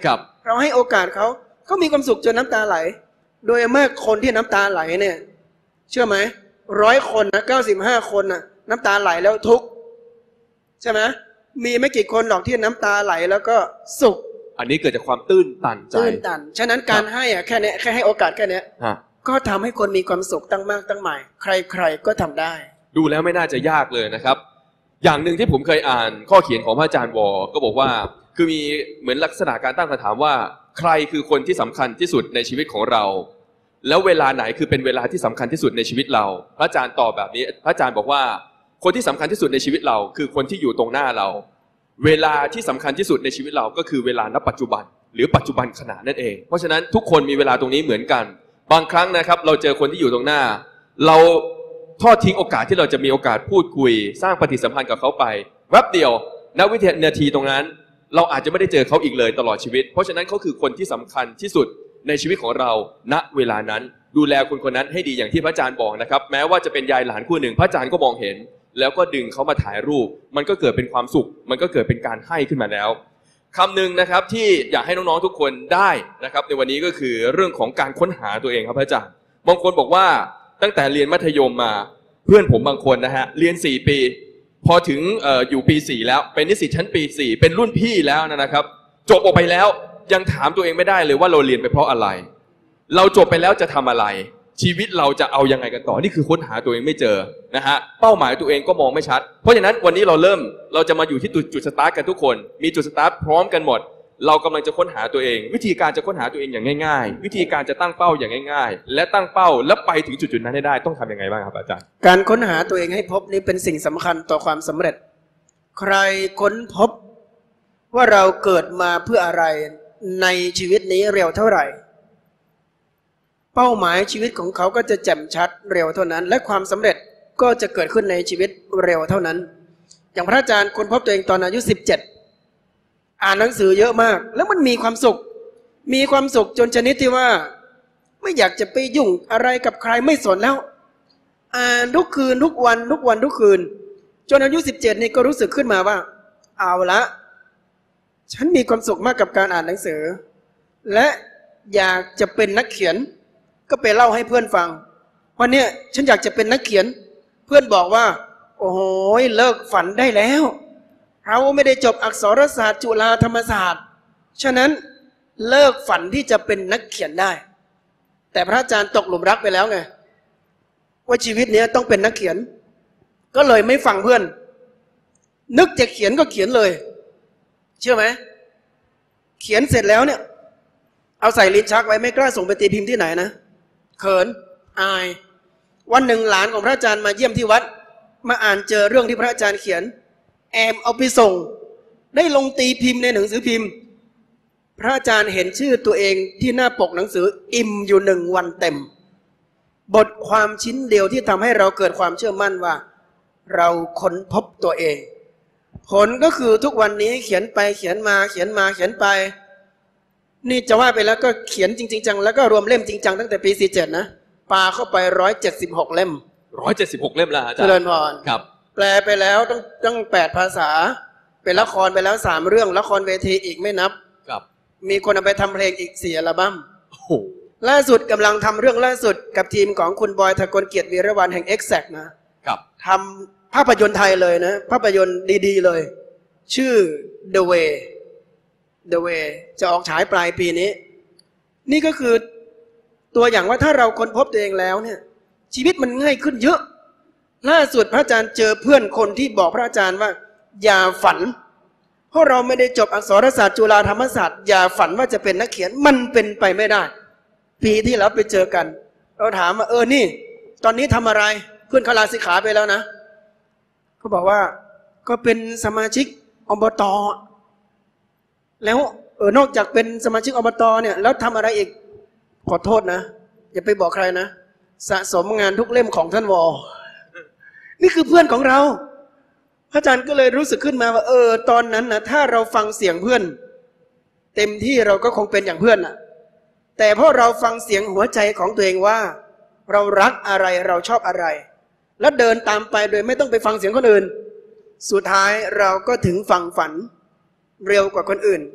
[SPEAKER 3] เราให้โอกาสเขาเขามีความสุขจนน้ำตาไหลโดยมากคนที่น้ำตาไหลเนี่ยเชื่อไหมร้อยคนนะเก้าสิบห้าคนนะน้ำตาไหลแล้วทุกข์ใช่ไหมมีไม่กี่คนหรอกที่น้ำตาไหลแล้วก็สุข
[SPEAKER 2] อันนี้เกิดจากความตื้นตันใจ
[SPEAKER 3] ตื้นตันฉะนั้นการให้อะแค่นี้แค่ให้โอกาสแค่นี้ก็ทำให้คนมีความสุขตั้งมากตั้งหมายใครๆก็ทำได้
[SPEAKER 2] ดูแล้วไม่น่าจะยากเลยนะครับอย่างหนึ่งที่ผมเคยอ่านข้อเขียนของพระอาจารย์วอก็บอกว่าคือมีเหมือนลักษณะการตั้งคำถามว่าใครคือคนที่สำคัญที่สุดในชีวิตของเราแล้วเวลาไหนคือเป็นเวลาที่สำคัญที่สุดในชีวิตเราพระอาจารย์ตอบแบบนี้พระอาจารย์บอกว่าคนที่สำคัญที่สุดในชีวิตเราคือคนที่อยู่ตรงหน้าเราเวลาที่สำคัญที่สุดในชีวิตเราก็คือเวลาณปัจจุบันหรือปัจจุบันขณะนั่นเองเพราะฉะนั้นทุกคนมีเวลาตรงนี้เหมือนกันบางครั้งนะครับเราเจอคนที่อยู่ตรงหน้าเราทอดทิ้งโอกาสที่เราจะมีโอกาสพูดคุยสร้างปฏิสัมพันธ์กับเขาไปแวบเดียวณวินาทีตรงนั้นเราอาจจะไม่ได้เจอเขาอีกเลยตลอดชีวิตเพราะฉะนั้นเขาคือคนที่สำคัญที่สุดในชีวิตของเราณเวลานั้นดูแลคนคนนั้นให้ดีอย่างที่พระอาจารย์บอกนะครับแม้ว่าจะเป็นยายหลานคู่หนึ่งพระอาจารย์ก็มองเห็นแล้วก็ดึงเขามาถ่ายรูปมันก็เกิดเป็นความสุขมันก็เกิดเป็นการให้ขึ้นมาแล้วคำหนึ่งนะครับที่อยากให้น้องๆทุกคนได้นะครับในวันนี้ก็คือเรื่องของการค้นหาตัวเองครับพระอาจารย์บางคนบอกว่าตั้งแต่เรียนมัธยมมาเพื่อนผมบางคนนะฮะเรียนสี่ปีพอถึงเอ่ออยู่ปีสี่แล้วเป็นนิสิตชั้นปีสี่เป็นรุ่นพี่แล้วนะครับจบออกไปแล้วยังถามตัวเองไม่ได้เลยว่าเราเรียนไปเพราะอะไรเราจบไปแล้วจะทำอะไรชีวิตเราจะเอายังไงกันต่อนี่คือค้นหาตัวเองไม่เจอนะฮะเป้าหมายตัวเองก็มองไม่ชัดเพราะฉะนั้นวันนี้เราเริ่มเราจะมาอยู่ที่จุดสตาร์ทกันทุกคนมีจุดสตาร์ทพร้อมกันหมดเรากำลังจะค้นหาตัวเองวิธีการจะค้นหาตัวเองอย่างง่ายๆวิธีการจะตั้งเป้าอย่างง่ายๆและตั้งเป้าและไปถึงจุดๆนั้นให้ได้ต้องทำยังไงบ้างครับอาจารย์
[SPEAKER 3] การค้นหาตัวเองให้พบนี้เป็นสิ่งสำคัญต่อความสำเร็จใครค้นพบว่าเราเกิดมาเพื่ออะไรในชีวิตนี้เร็วเท่าไหร่เป้าหมายชีวิตของเขาก็จะแจ่มชัดเร็วเท่านั้นและความสำเร็จก็จะเกิดขึ้นในชีวิตเร็วเท่านั้นอย่างพระอาจารย์ค้นพบตัวเองตอนอายุสิบเจ็ดอ่านหนังสือเยอะมากแล้วมันมีความสุขมีความสุขจนชนิดที่ว่าไม่อยากจะไปยุ่งอะไรกับใครไม่สนแล้วอ่านทุกคืนทุกวันทุกวันทุกคืนจนอายุสิบเจ็ดนี่ก็รู้สึกขึ้นมาว่าเอาละฉันมีความสุขมากกับการอ่านหนังสือและอยากจะเป็นนักเขียนก็ไปเล่าให้เพื่อนฟังวันนี้ฉันอยากจะเป็นนักเขียนเพื่อนบอกว่าโอ้โหเลิกฝันได้แล้วเราไม่ได้จบอักษรศาสตร์จุฬาธรรมศาสตร์ฉะนั้นเลิกฝันที่จะเป็นนักเขียนได้แต่พระอาจารย์ตกหลุมรักไปแล้วไงว่าชีวิตนี้ต้องเป็นนักเขียนก็เลยไม่ฟังเพื่อนนึกจะเขียนก็เขียนเลยเชื่อไหมเขียนเสร็จแล้วเนี่ยเอาใส่ลิ้นชักไว้ไม่กล้าส่งไปตีพิมพ์ที่ไหนนะเขินอายวันหนึ่งหลานของพระอาจารย์มาเยี่ยมที่วัดมาอ่านเจอเรื่องที่พระอาจารย์เขียนแอมเอาไปส่งได้ลงตีพิมพ์ในหนังสือพิมพ์พระอาจารย์เห็นชื่อตัวเองที่หน้าปกหนังสืออิ่มอยู่หนึ่งวันเต็มบทความชิ้นเดียวที่ทำให้เราเกิดความเชื่อมั่นว่าเราค้นพบตัวเองผลก็คือทุกวันนี้เขียนไปเขียนมาเขียนมาเขียนไปนี่จะว่าไปแล้วก็เขียนจริงๆจังแล้วก็รวมเล่มจริงจังตั้งแต่ปีสี่สิบเจ็ดนะปาเข้าไปหนึ่งร้อยเจ็ดสิบหกเล่ม
[SPEAKER 2] หนึ่งร้อยเจ็ดสิบหกเล่มแล้วอาจารย์
[SPEAKER 3] เจริญพร
[SPEAKER 2] ครับ
[SPEAKER 3] แปลไปแล้วตั้งตั้งแปดภาษาเป็นละครไปแล้วสามเรื่องละครเวทีอีกไม่นับ
[SPEAKER 2] ครับ
[SPEAKER 3] มีคนเอาไปทำเพลงอีกสี่อัลบั้ม
[SPEAKER 2] โอ้โห
[SPEAKER 3] ล่าสุดกำลังทำเรื่องล่าสุดกับทีมของคุณบอยทกลเกียรติวีรวรรณแห่ง Exact นะครับทำภาพยนตร์ไทยเลยนะภาพยนตร์ดีๆเลยชื่อ The Way The Way จะออกฉายปลายปีนี้นี่ก็คือตัวอย่างว่าถ้าเราค้นพบตัวเองแล้วเนี่ยชีวิตมันง่ายขึ้นเยอะล่าสุดพระอาจารย์เจอเพื่อนคนที่บอกพระอาจารย์ว่าอย่าฝันเพราะเราไม่ได้จบอักษรศาสตร์จุฬาธรรมศาสตร์อย่าฝันว่าจะเป็นนักเขียนมันเป็นไปไม่ได้ปีที่แล้วไปเจอกันเราถามว่าเออนี่ตอนนี้ทำอะไรเพื่อนเขาลาสิกขาไปแล้วนะเขาบอกว่าก็เป็นสมาชิกอบต.แล้วเออนอกจากเป็นสมาชิกอบต.เนี่ยแล้วทำอะไรอีกขอโทษนะอย่าไปบอกใครนะสะสมงานทุกเล่มของท่านวอนี่คือเพื่อนของเราพระอาจารย์ก็เลยรู้สึกขึ้นมาว่าเออตอนนั้นนะถ้าเราฟังเสียงเพื่อนเต็มที่เราก็คงเป็นอย่างเพื่อนน่ะแต่เพราะเราฟังเสียงหัวใจของตัวเองว่าเรารักอะไรเราชอบอะไรแล้วเดินตามไปโดยไม่ต้องไปฟังเสียงคนอื่นสุดท้ายเราก็ถึงฝั่งฝันเร็วกว่าคนอื่น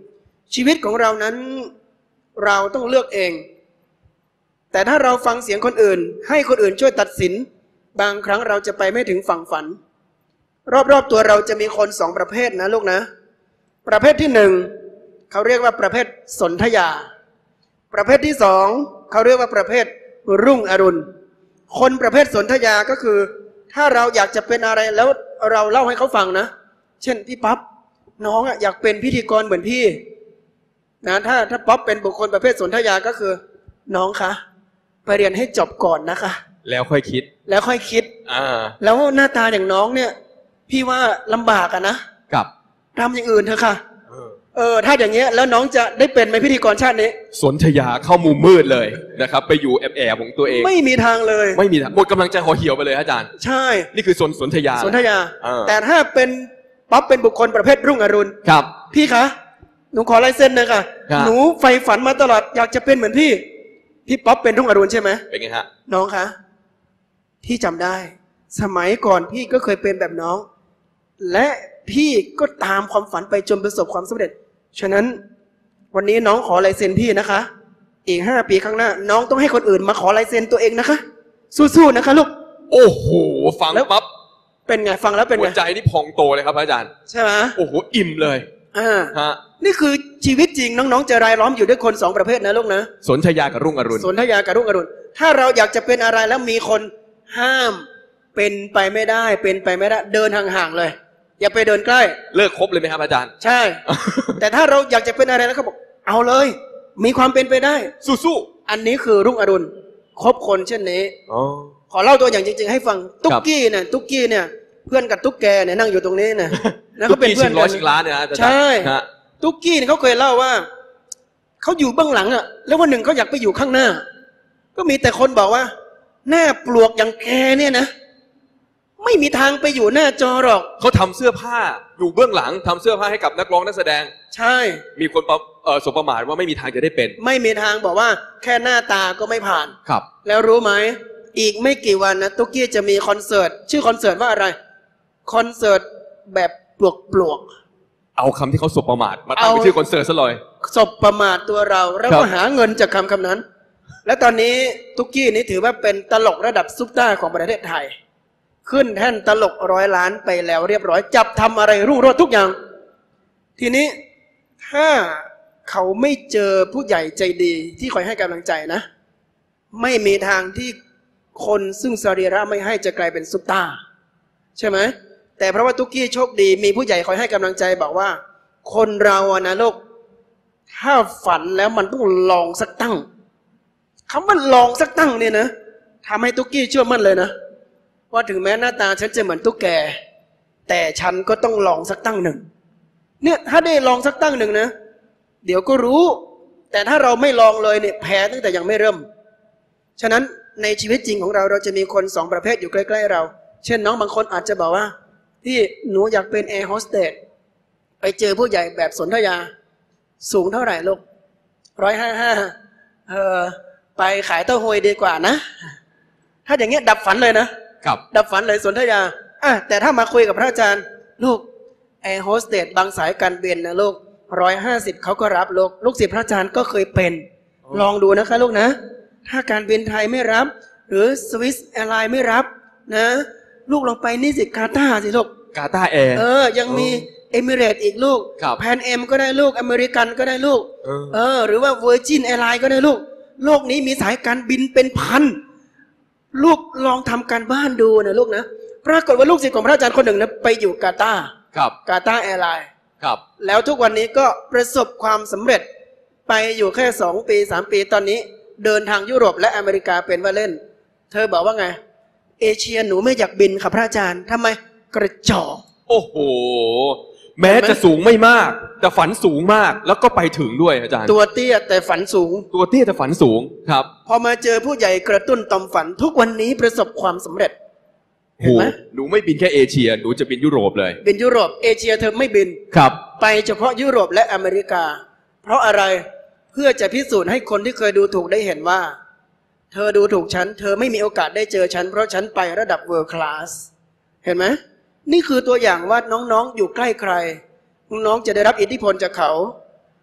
[SPEAKER 3] ชีวิตของเรานั้นเราต้องเลือกเองแต่ถ้าเราฟังเสียงคนอื่นให้คนอื่นช่วยตัดสินบางครั้งเราจะไปไม่ถึงฝั่งฝันรอบๆตัวเราจะมีคนสองประเภทนะลูกนะประเภทที่หนึ่งเขาเรียกว่าประเภทสนธยาประเภทที่สองเขาเรียกว่าประเภทรุ่งอรุณคนประเภทสนธยาก็คือถ้าเราอยากจะเป็นอะไรแล้วเราเล่าให้เขาฟังนะเช่นพี่ป๊อปน้องอยากเป็นพิธีกรเหมือนพี่นะถ้าถ้าป๊อปเป็นบุคคลประเภทสนธยาก็คือน้องคะไปเรียนให้จบก่อนนะคะ
[SPEAKER 2] แล้วค่อยคิด
[SPEAKER 3] แล้วค่อยคิดอ่าแล้วหน้าตาอย่างน้องเนี่ยพี่ว่าลำบากอะนะครับทำอย่างอื่นเถอะค่ะเออเออถ้าอย่างเงี้ยแล้วน้องจะได้เป็นไหมพิธีกรชาตินี้
[SPEAKER 2] สนธยาเข้ามุมมืดเลยนะครับไปอยู่แอบแอบของตัวเอง
[SPEAKER 3] ไม่มีทางเลย
[SPEAKER 2] ไม่มีหมดกำลังใจห่อเหี่ยวไปเลยอาจารย์
[SPEAKER 3] ใช่
[SPEAKER 2] นี่คือสนสนธยา
[SPEAKER 3] สนธยาแต่ถ้าเป็นป๊อปเป็นบุคคลประเภทรุ่งอรุณ
[SPEAKER 2] ครับ
[SPEAKER 3] พี่คะหนูขอลายเซ็นหน่อยค่ะหนูใฝ่ฝันมาตลอดอยากจะเป็นเหมือนพี่พี่ป๊อปเป็นรุ่งอรุณใช่ไหม
[SPEAKER 2] เป็นไงฮะ
[SPEAKER 3] น้องคะพี่จำได้สมัยก่อนพี่ก็เคยเป็นแบบน้องและพี่ก็ตามความฝันไปจนประสบความสำเร็จฉะนั้นวันนี้น้องขอลายเซ็นพี่นะคะอีกห้าปีข้างหน้าน้องต้องให้คนอื่นมาขอลายเซ็นตัวเองนะคะสู้ๆนะคะลูก
[SPEAKER 2] โอ้โหฟังปั๊บ
[SPEAKER 3] เป็นไงฟังแล้วเป็นไง
[SPEAKER 2] หัวใจนี่พองโตเลยครับอาจารย์
[SPEAKER 3] ใช่ไหม
[SPEAKER 2] โอ้โหอิ่มเลย
[SPEAKER 3] อ่าฮะนี่คือชีวิตจริงน้องๆจะรายล้อมอยู่ด้วยคนสองประเภทนะลูกนะ
[SPEAKER 2] สนธยากับรุ่งอรุณ
[SPEAKER 3] สนธยากับรุ่งอรุณถ้าเราอยากจะเป็นอะไรแล้วมีคนห้ามเป็นไปไม่ได้เป็นไปไม่ได้เดินห่างๆเลยอย่าไปเดินใกล้
[SPEAKER 2] เลิกคบเลยไหมครับอาจารย์
[SPEAKER 3] ใช่ แต่ถ้าเราอยากจะเป็นอะไรแล้วเขาบอกเอาเลยมีความเป็นไปได้
[SPEAKER 2] สู้
[SPEAKER 3] ๆอันนี้คือรุ่งอรุณคบคนเช่นนี้ขอเล่าตัวอย่างจริงๆให้ฟังตุ๊กกี้เนี่ยตุ๊กกี้เนี่ยเพื่อนกับตุ๊กแกเนี่ยนั่งอยู่ตรงนี้เนี่ย
[SPEAKER 2] แล้วก็เป็นเพื่อนกันชิงล้านเนี่ย
[SPEAKER 3] ใช่ตุ๊กกี้เนี่ยเขาเคยเล่าว่าเขาอยู่เบื้องหลังอ่ะแล้ววันหนึ่งเขาอยากไปอยู่ข้างหน้าก็มีแต่คนบอกว่าหน้าปลวกอย่างแกเนี่ยนะไม่มีทางไปอยู่หน้าจอหรอก
[SPEAKER 2] เขาทำเสื้อผ้าอยู่เบื้องหลังทำเสื้อผ้าให้กับนักร้องนักแสดง
[SPEAKER 3] ใช่
[SPEAKER 2] มีคนเอ่อสบประมาทว่าไม่มีทางจะได้เป็น
[SPEAKER 3] ไม่มีทางบอกว่าแค่หน้าตาก็ไม่ผ่าน
[SPEAKER 2] ครับ
[SPEAKER 3] แล้วรู้ไหมอีกไม่กี่วันนะตุ๊กกี้จะมีคอนเสิร์ตชื่อคอนเสิร์ตว่าอะไรคอนเสิร์ตแบบปลวกปลวก
[SPEAKER 2] เอาคำที่เขาสบประมาทมาตั้งเป็นชื่อคอนเสิร์ตซะเลย
[SPEAKER 3] สบประมาทตัวเราแล้วก็หาเงินจากคำคำนั้นและตอนนี้ตุ๊กกี้นี้ถือว่าเป็นตลกระดับซุปตาร์ของประเทศไทยขึ้นแท่นตลกร้อยล้านไปแล้วเรียบร้อยจับทำอะไรรุ่งโรจน์ทุกอย่างทีนี้ถ้าเขาไม่เจอผู้ใหญ่ใจดีที่คอยให้กำลังใจนะไม่มีทางที่คนซึ่งสรีระไม่ให้จะกลายเป็นซุปตาร์ใช่ไหมแต่เพราะว่าตุ๊กกี้โชคดีมีผู้ใหญ่คอยให้กำลังใจบอกว่าคนเราอะนะลูกถ้าฝันแล้วมันต้องลองสักตั้งคำว่าลองสักตั้งเนี่ยนะทำให้ตุ๊กกี้เชื่อมั่นเลยนะว่าถึงแม้หน้าตาฉันจะเหมือนตุ๊กแกแต่ฉันก็ต้องลองสักตั้งหนึ่งเนี่ยถ้าได้ลองสักตั้งหนึ่งนะเดี๋ยวก็รู้แต่ถ้าเราไม่ลองเลยเนี่ยแพ้ตั้งแต่ยังไม่เริ่มฉะนั้นในชีวิตจริงของเราเราจะมีคนสองประเภทอยู่ใกล้ๆเราเช่นน้องบางคนอาจจะบอกว่าพี่หนูอยากเป็นแอร์โฮสเตสไปเจอผู้ใหญ่แบบสนธยาสูงเท่าไหร่ลูกร้อยห้าห้าเออไปขายเต้าหวยดีกว่านะถ้าอย่างเงี้ยดับฝันเลยนะครับดับฝันเลยสนธยาอ่ะแต่ถ้ามาคุยกับพระอาจารย์ลูกแอร์โฮสเตสบางสายการบินนะลูกร้อยห้าสิบเขาก็รับลูกลูกศิษย์พระอาจารย์ก็เคยเป็นลองดูนะคะลูกนะถ้าการบินไทยไม่รับหรือสวิสแอร์ไลน์ไม่รับนะลูกลองไปนี่สิกาตาร์สิลูก
[SPEAKER 2] กาตาร์แอร์
[SPEAKER 3] เออยังมีเอมิเรตส์อีกลูกแพนเอ็มก็ได้ลูกอเมริกันก็ได้ลูกเออหรือว่าเวอร์จินแอร์ไลน์ก็ได้ลูกโลกนี้มีสายการบินเป็นพันลูกลองทำการบ้านดูนะลูกนะปรากฏว่าลูกศิษย์ของพระอาจารย์คนหนึ่งนะไปอยู่กาตาร์
[SPEAKER 2] ครับ
[SPEAKER 3] กาตาร์แอร์ไลน์
[SPEAKER 2] ครับ
[SPEAKER 3] แล้วทุกวันนี้ก็ประสบความสำเร็จไปอยู่แค่สองปีสามปีตอนนี้เดินทางยุโรปและอเมริกาเป็นว่าเล่นเธอบอกว่าไงเอเชียหนูไม่อยากบินค่ะพระอาจารย์ทำไมกระจอก
[SPEAKER 2] โอ้โหแม้จะสูงไม่มากแต่ฝันสูงมากแล้วก็ไปถึงด้วยอาจารย์
[SPEAKER 3] ตัวเตี้ยแต่ฝันสูง
[SPEAKER 2] ตัวเตี้ยแต่ฝันสูงครับ
[SPEAKER 3] พอมาเจอผู้ใหญ่กระตุ้นต่อมฝันทุกวันนี้ประสบความสำเร็จ
[SPEAKER 2] เห็นไหมหนูไม่บินแค่เอเชียหนูจะบินยุโรปเลย
[SPEAKER 3] บินยุโรปเอเชียเธอไม่บิน
[SPEAKER 2] ครับ
[SPEAKER 3] ไปเฉพาะยุโรปและอเมริกาเพราะอะไรเพื่อจะพิสูจน์ให้คนที่เคยดูถูกได้เห็นว่าเธอดูถูกฉันเธอไม่มีโอกาสได้เจอฉันเพราะฉันไประดับ world class เห็นไหมนี่คือตัวอย่างว่าน้องๆอยู่ใกล้ใครน้องๆจะได้รับอิทธิพลจากเขา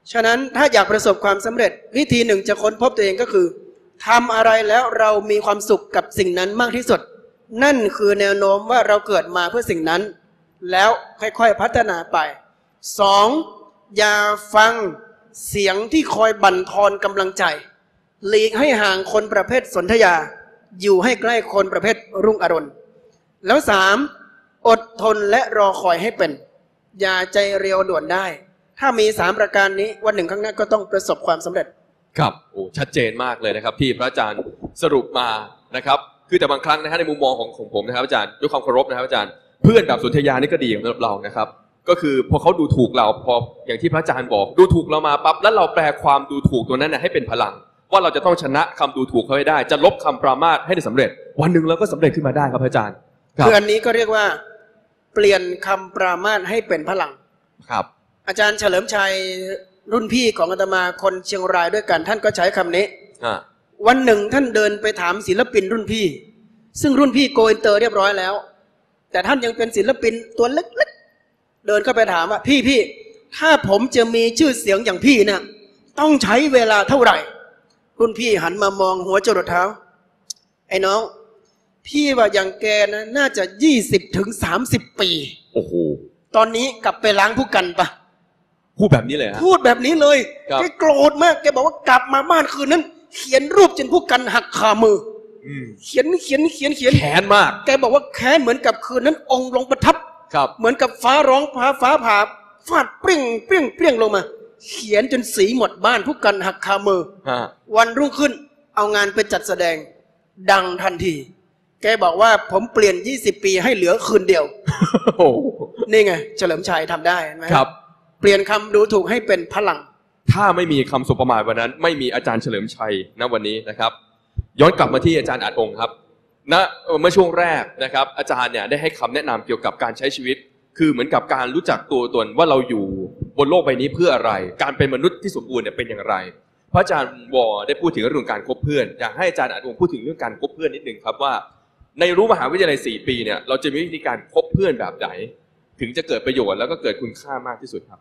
[SPEAKER 3] ฉะนั้นถ้าอยากประสบความสำเร็จวิธีหนึ่งจะค้นพบตัวเองก็คือทำอะไรแล้วเรามีความสุขกับสิ่งนั้นมากที่สุดนั่นคือแนวโน้มว่าเราเกิดมาเพื่อสิ่งนั้นแล้วค่อยๆพัฒนาไปสองอย่าฟังเสียงที่คอยบั่นทอนกำลังใจหลีกให้ห่างคนประเภทสนธยาอยู่ให้ใกล้คนประเภทรุ่งอรุณแล้วสามอดทนและรอคอยให้เป็นอย่าใจเร็วด่วนได้ถ้ามีสามประการนี้วันหนึ่งข้างหน้าก็ต้องประสบความสำเร็จ
[SPEAKER 2] ครับโอ้ชัดเจนมากเลยนะครับที่พระอาจารย์สรุปมานะครับคือแต่บางครั้งนะฮะในมุมมองของของผมนะครับอาจารย์ด้วยความเคารพนะครับอาจารย์เพื่อนแบบสุนทยานี่ก็ดีสำหรับเรานะครับก็คือพอเขาดูถูกเราพออย่างที่พระอาจารย์บอกดูถูกเรามาปั๊บแล้วเราแปลความดูถูกตัวนั้นให้เป็นพลังว่าเราจะต้องชนะคำดูถูกเขาให้ได้จะลบคำปรามาสให้ได้สำเร็จวันหนึ่งเราก็สำเร็จขึ้นมาได้ครับพระอาจารย์
[SPEAKER 3] คืออันนี้ก็เรียกว่าเปลี่ยนคำปรามาสให้เป็นพลัง
[SPEAKER 2] ครับ
[SPEAKER 3] อาจารย์เฉลิมชัยรุ่นพี่ของอาตมาคนเชียงรายด้วยกันท่านก็ใช้คำนี้วันหนึ่งท่านเดินไปถามศิลปินรุ่นพี่ซึ่งรุ่นพี่โกอินเตอร์เรียบร้อยแล้วแต่ท่านยังเป็นศิลปินตัวเล็กๆเดินเข้าไปถามว่าพี่พี่ถ้าผมจะมีชื่อเสียงอย่างพี่เนี่ยต้องใช้เวลาเท่าไหร่รุ่นพี่หันมามองหัวจรดเท้าไอ้น้องพี่ว่าอย่างแกนะน่าจะยี่สิบถึงสามสิบปี
[SPEAKER 2] โอ้โห
[SPEAKER 3] ตอนนี้กลับไปล้างผู้กันปะ
[SPEAKER 2] พูดแบบนี้เลยฮะ
[SPEAKER 3] พูดแบบนี้เลยแกโกรธมากแกบอกว่ากลับมาบ้านคืนนั้นเขียนรูปจนผู้กันหักขามือเขียนเขียนเขียนเขียน
[SPEAKER 2] แค้นมาก
[SPEAKER 3] แกบอกว่าแค้นเหมือนกับคืนนั้นองค์ลงประทับเหมือนกับฟ้าร้องฟ้าฟ้าผ่าฟาดเปรี้ยงเปรี้ยงเปรี้ยงลงมาเขียนจนสีหมดบ้านผู้กันหักขามือวันรุ่งขึ้นเอางานไปจัดแสดงดังทันทีแกบอกว่าผมเปลี่ยนยี่สิบปีให้เหลือคืนเดียวนี่ไงเฉลิมชัยทำได้ไหม
[SPEAKER 2] ครับ
[SPEAKER 3] เปลี่ยนคำดูถูกให้เป็นพลัง
[SPEAKER 2] ถ้าไม่มีคำสบประมาทวันนั้นไม่มีอาจารย์เฉลิมชัยณวันนี้นะครับย้อนกลับมาที่อาจารย์อาจองค์ครับณเมื่อช่วงแรกนะครับอาจารย์เนี่ยได้ให้คำแนะนำเกี่ยวกับการใช้ชีวิตคือเหมือนกับการรู้จักตัวตนว่าเราอยู่บนโลกใบนี้เพื่ออะไรการเป็นมนุษย์ที่สมบูรณ์เนี่ยเป็นอย่างไรพระอาจารย์วอได้พูดถึงเรื่องการคบเพื่อนอยากให้อาจารย์อาจองค์พูดถึงเรื่องการคบเพื่อนนิดนึงครับว่าในรู้มหาวิทยาลัยสี่ปีเนี่ยเราจะมีวิธีการคบเพื่อนแบบไหนถึงจะเกิดประโยชน์แล้วก็เกิดคุณค่ามากที่สุดครับ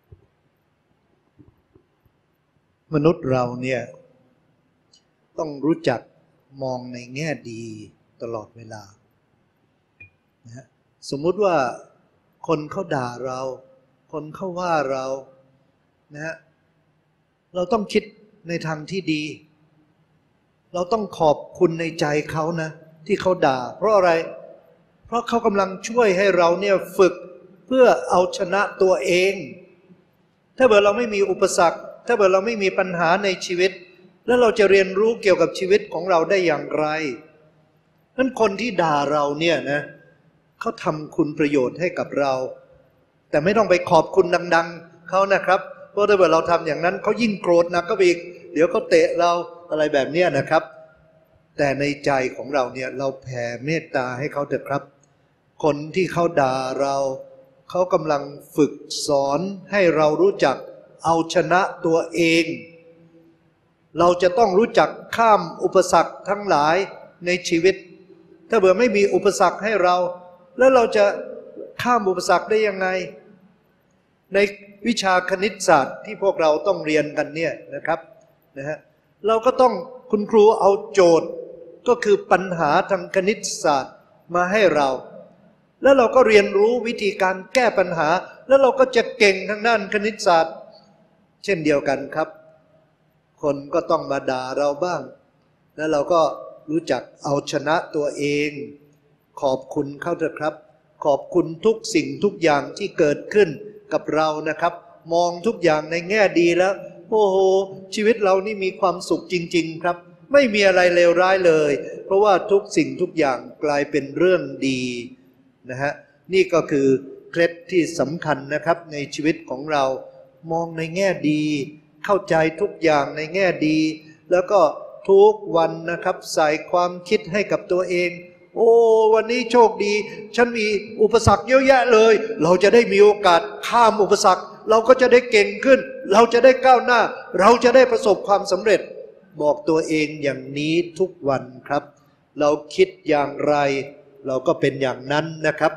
[SPEAKER 1] มนุษย์เราเนี่ยต้องรู้จักมองในแง่ดีตลอดเวลานะฮะสมมุติว่าคนเขาด่าเราคนเขาว่าเรานะฮะเราต้องคิดในทางที่ดีเราต้องขอบคุณในใจเขานะที่เขาด่าเพราะอะไรเพราะเขากำลังช่วยให้เราเนี่ยฝึกเพื่อเอาชนะตัวเองถ้าเกิดเราไม่มีอุปสรรคถ้าเกิดเราไม่มีปัญหาในชีวิตแล้วเราจะเรียนรู้เกี่ยวกับชีวิตของเราได้อย่างไรนั้นคนที่ด่าเราเนี่ยนะเขาทำคุณประโยชน์ให้กับเราแต่ไม่ต้องไปขอบคุณดังๆเขานะครับเพราะถ้าเกิดเราทำอย่างนั้นเขายิ่งโกรธหนักก็อีกเดี๋ยวเขาเตะเราอะไรแบบนี้นะครับแต่ในใจของเราเนี่ยเราแผ่เมตตาให้เขาเถอะครับคนที่เขาด่าเราเขากำลังฝึกสอนให้เรารู้จักเอาชนะตัวเองเราจะต้องรู้จักข้ามอุปสรรคทั้งหลายในชีวิตถ้าเผื่อไม่มีอุปสรรคให้เราแล้วเราจะข้ามอุปสรรคได้ยังไงในวิชาคณิตศาสตร์ที่พวกเราต้องเรียนกันเนี่ยนะครับนะฮะเราก็ต้องคุณครูเอาโจทย์ก็คือปัญหาทางคณิตศาสตร์มาให้เราแล้วเราก็เรียนรู้วิธีการแก้ปัญหาแล้วเราก็จะเก่งทางด้านคณิตศาสตร์เช่นเดียวกันครับคนก็ต้องมาด่าเราบ้างแล้วเราก็รู้จักเอาชนะตัวเองขอบคุณเขาเถอะครับขอบคุณทุกสิ่งทุกอย่างที่เกิดขึ้นกับเรานะครับมองทุกอย่างในแง่ดีแล้วโอ้โหชีวิตเรานี่มีความสุขจริงๆครับไม่มีอะไรเลวร้ายเลยเพราะว่าทุกสิ่งทุกอย่างกลายเป็นเรื่องดีนะฮะนี่ก็คือเคล็ดที่สำคัญนะครับในชีวิตของเรามองในแง่ดีเข้าใจทุกอย่างในแง่ดีแล้วก็ทุกวันนะครับใส่ความคิดให้กับตัวเองโอ้วันนี้โชคดีฉันมีอุปสรรคเยอะแยะเลยเราจะได้มีโอกาสข้ามอุปสรรคเราก็จะได้เก่งขึ้นเราจะได้ก้าวหน้าเราจะได้ประสบความสำเร็จบอกตัวเองอย่างนี้ทุกวันครับเราคิดอย่างไรเราก็เป็นอย่างนั้นนะครับ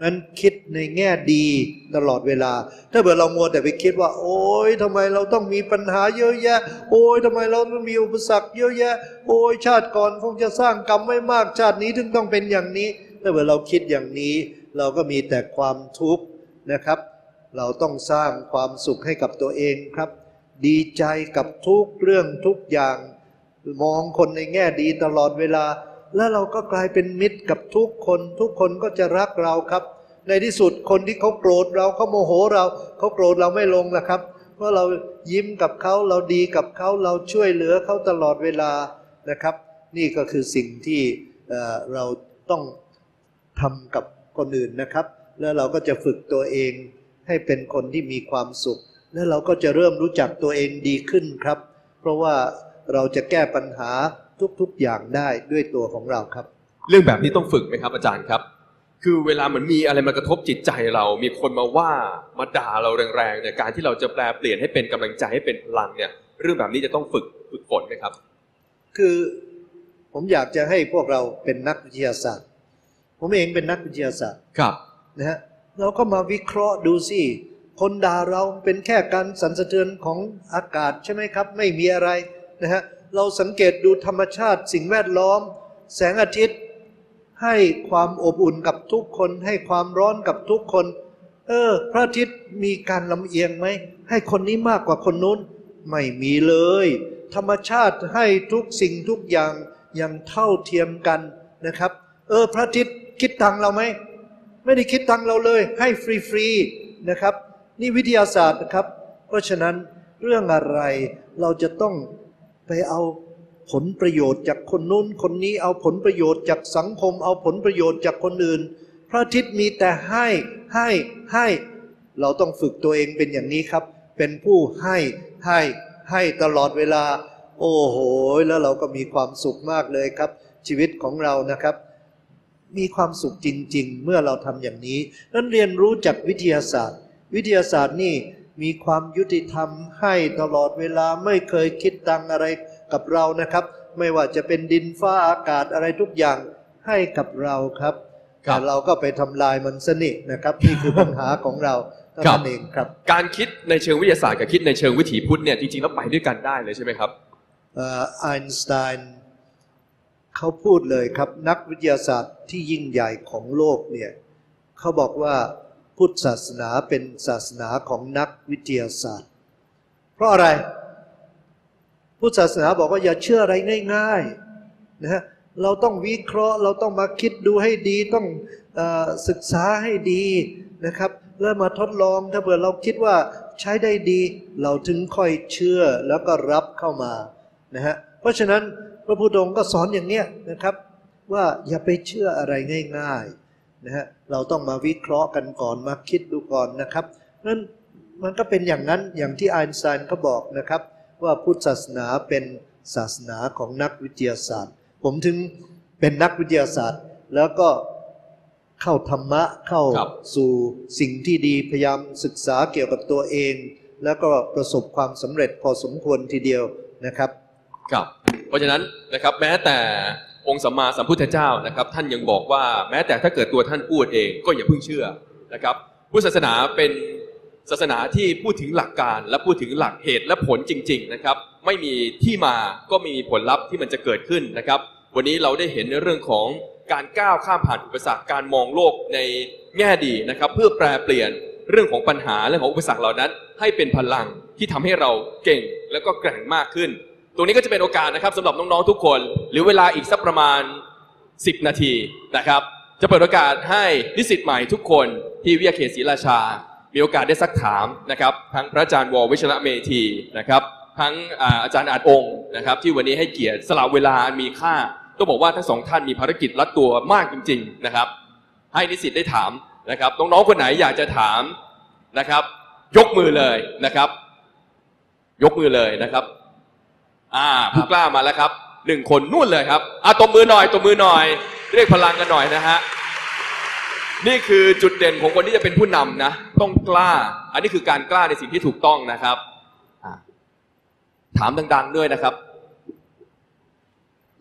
[SPEAKER 1] นั้นคิดในแง่ดีตลอดเวลาถ้าเกิดเรามัวแต่ไปคิดว่าโอ๊ยทำไมเราต้องมีปัญหาเยอะแยะโอ๊ยทำไมเราต้องมีอุปสรรคเยอะแยะโอ๊ยชาติก่อนคงจะสร้างกรรมไม่มากชาตินี้ถึงต้องเป็นอย่างนี้ถ้าเกิดเราคิดอย่างนี้เราก็มีแต่ความทุกข์นะครับเราต้องสร้างความสุขให้กับตัวเองครับดีใจกับทุกเรื่องทุกอย่างมองคนในแง่ดีตลอดเวลาแล้วเราก็กลายเป็นมิตรกับทุกคนทุกคนก็จะรักเราครับในที่สุดคนที่เขาโกรธเราเขาโมโหเราเขาโกรธเราไม่ลงนะครับเพราะเรายิ้มกับเขาเราดีกับเขาเราช่วยเหลือเขาตลอดเวลานะครับนี่ก็คือสิ่งที่เราต้องทำกับคนอื่นนะครับแล้วเราก็จะฝึกตัวเองให้เป็นคนที่มีความสุขแล้วเราก็จะเริ่มรู้จักตัวเองดีขึ้นครับเพราะว่าเราจะแก้ปัญหาทุกๆอย่างได้ด้วยตัวของเราครับ
[SPEAKER 2] เรื่องแบบนี้ต้องฝึกไหมครับอาจารย์ครับคือเวลาเหมือนมีอะไรมากระทบจิตใจเรามีคนมาว่ามาด่าเราแรงๆเนี่ยการที่เราจะแปลเปลี่ยนให้เป็นกำลังใจให้เป็นพลังเนี่ยเรื่องแบบนี้จะต้องฝึกฝึกฝนไหมครับ
[SPEAKER 1] คือผมอยากจะให้พวกเราเป็นนักวิทยาศาสตร์ผมเองเป็นนักวิทยาศาสตร์
[SPEAKER 2] ครับ
[SPEAKER 1] นะฮะเราก็มาวิเคราะห์ดูสิคนด่าเราเป็นแค่การสั่นสะเทือนของอากาศใช่ไหมครับไม่มีอะไรนะฮะเราสังเกตดูธรรมชาติสิ่งแวดล้อมแสงอาทิตย์ให้ความอบอุ่นกับทุกคนให้ความร้อนกับทุกคนเออพระอาทิตย์มีการลำเอียงไหมให้คนนี้มากกว่าคนนู้นไม่มีเลยธรรมชาติให้ทุกสิ่งทุกอย่างอย่างเท่าเทียมกันนะครับเออพระอาทิตย์คิดตังเราไหมไม่ได้คิดตังเราเลยให้ฟรีๆนะครับนี่วิทยาศาสตร์นะครับเพราะฉะนั้นเรื่องอะไรเราจะต้องไปเอาผลประโยชน์จากคนนู้นคนนี้เอาผลประโยชน์จากสังคมเอาผลประโยชน์จากคนอื่นพระอาทิตย์มีแต่ให้ให้ให้เราต้องฝึกตัวเองเป็นอย่างนี้ครับเป็นผู้ให้ให้ให้ตลอดเวลาโอ้โหแล้วเราก็มีความสุขมากเลยครับชีวิตของเรานะครับมีความสุขจริงๆเมื่อเราทำอย่างนี้นั้นเรียนรู้จากวิทยาศาสตร์วิทยาศาสตร์นี่มีความยุติธรรมให้ตลอดเวลาไม่เคยคิดตังอะไรกับเรานะครับไม่ว่าจะเป็นดินฟ้าอากาศอะไรทุกอย่างให้กับเราครับแต่เราก็ไปทำลายมันซะนี่นะครับนี่คือปัญหาของเราเท่านั้นเองครับ
[SPEAKER 2] การคิดในเชิงวิทยาศาสตร์กับคิดในเชิงวิถีพุทธเนี่ยจริงๆแล้วไปด้วยกันได้เลยใช่ไหมครับ
[SPEAKER 1] ไอน์สไตน์เขาพูดเลยครับนักวิทยาศาสตร์ที่ยิ่งใหญ่ของโลกเนี่ยเขาบอกว่าพุทธศาสนาเป็นศาสนาของนักวิทยาศาสตร์เพราะอะไรพุทธศาสนาบอกว่าอย่าเชื่ออะไรง่ายๆนะฮะเราต้องวิเคราะห์เราต้องมาคิดดูให้ดีต้องเอ่อศึกษาให้ดีนะครับแล้วมาทดลองถ้าเผื่อเราคิดว่าใช้ได้ดีเราถึงค่อยเชื่อแล้วก็รับเข้ามานะฮะเพราะฉะนั้นพระพุทธองค์ก็สอนอย่างเนี้ยนะครับว่าอย่าไปเชื่ออะไรง่ายๆนะฮะเราต้องมาวิเคราะห์กันก่อนมาคิดดูก่อนนะครับนั้นมันก็เป็นอย่างนั้นอย่างที่ไอน์สไตน์เขาบอกนะครับว่าพุทธศาสนาเป็นศาสนาของนักวิทยาศาสตร์ผมถึงเป็นนักวิทยาศาสตร์แล้วก็เข้าธรรมะเข้าสู่สิ่งที่ดีพยายามศึกษาเกี่ยวกับตัวเองแล้วก็ประสบความสำเร็จพอสมควรทีเดียวนะครับ
[SPEAKER 2] ครับเพราะฉะนั้นนะครับแม้แต่องค์สัมมาสัมพุทธเจ้านะครับท่านยังบอกว่าแม้แต่ถ้าเกิดตัวท่านพูดเองก็อย่าเพิ่งเชื่อนะครับพุทธศาสนาเป็นศาสนาที่พูดถึงหลักการและพูดถึงหลักเหตุและผลจริงๆนะครับไม่มีที่มาก็มีผลลัพธ์ที่มันจะเกิดขึ้นนะครับวันนี้เราได้เห็นในเรื่องของการก้าวข้ามผ่านอุปสรรคการมองโลกในแง่ดีนะครับเพื่อแปลเปลี่ยนเรื่องของปัญหาเรื่องของอุปสรรคเหล่านั้นให้เป็นพลังที่ทำให้เราเก่งและก็แกร่งมากขึ้นตรงนี้ก็จะเป็นโอกาสนะครับสำหรับน้องๆทุกคนหรือเวลาอีกสักประมาณสิบนาทีนะครับจะเปิดโอกาสให้นิสิตใหม่ทุกคนที่วิทยาเขตศรีราชามีโอกาสได้ซักถามนะครับทั้งพระอาจารย์ววิชรเมธีนะครับทั้งอาจารย์อาจองค์นะครับที่วันนี้ให้เกียรติสละเวลามีค่าต้องบอกว่าทั้งสองท่านมีภารกิจรัดตัวมากจริงๆนะครับให้นิสิตได้ถามนะครับน้องๆคนไหนอยากจะถามนะครับยกมือเลยนะครับยกมือเลยนะครับอ่าผู้กล้ามาแล้วครับหนึ่งคนนู่นเลยครับอ่ะตบมือหน่อยตบมือหน่อยเรียกพลังกันหน่อยนะฮะนี่คือจุดเด่นของคนที่จะเป็นผู้นำนะต้องกล้าอันนี้คือการกล้าในสิ่งที่ถูกต้องนะครับถามดังๆด้วยนะครับ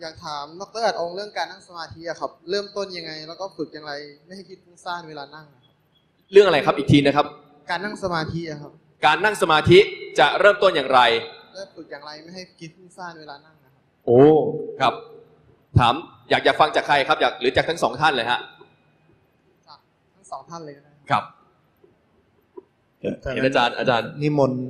[SPEAKER 4] อยากถามดร.อัดองค์เรื่องการนั่งสมาธิอะครับเริ่มต้นยังไงแล้วก็ฝึกอย่างไรไม่ให้คิดฟุ้งซ่านเวลานั่งครับ
[SPEAKER 2] เรื่องอะไรครับอีกทีนะครับ
[SPEAKER 4] การนั่งสมาธิอะครับ
[SPEAKER 2] การนั่งสมาธิจะเริ่มต้นอย่างไร
[SPEAKER 4] เริ่มฝึกอย่างไรไม่ให้คิดฟุ้งซ่านเวลานั่งนะครับ
[SPEAKER 2] โอ้ครับถามอยากอยากฟังจากใครครับอยากหรือจากทั้งสองท่านเลยฮะ
[SPEAKER 4] จากทั้งสองท่านเลย
[SPEAKER 2] ครับเห็นอาจารย์อาจารย์
[SPEAKER 1] นิมนต์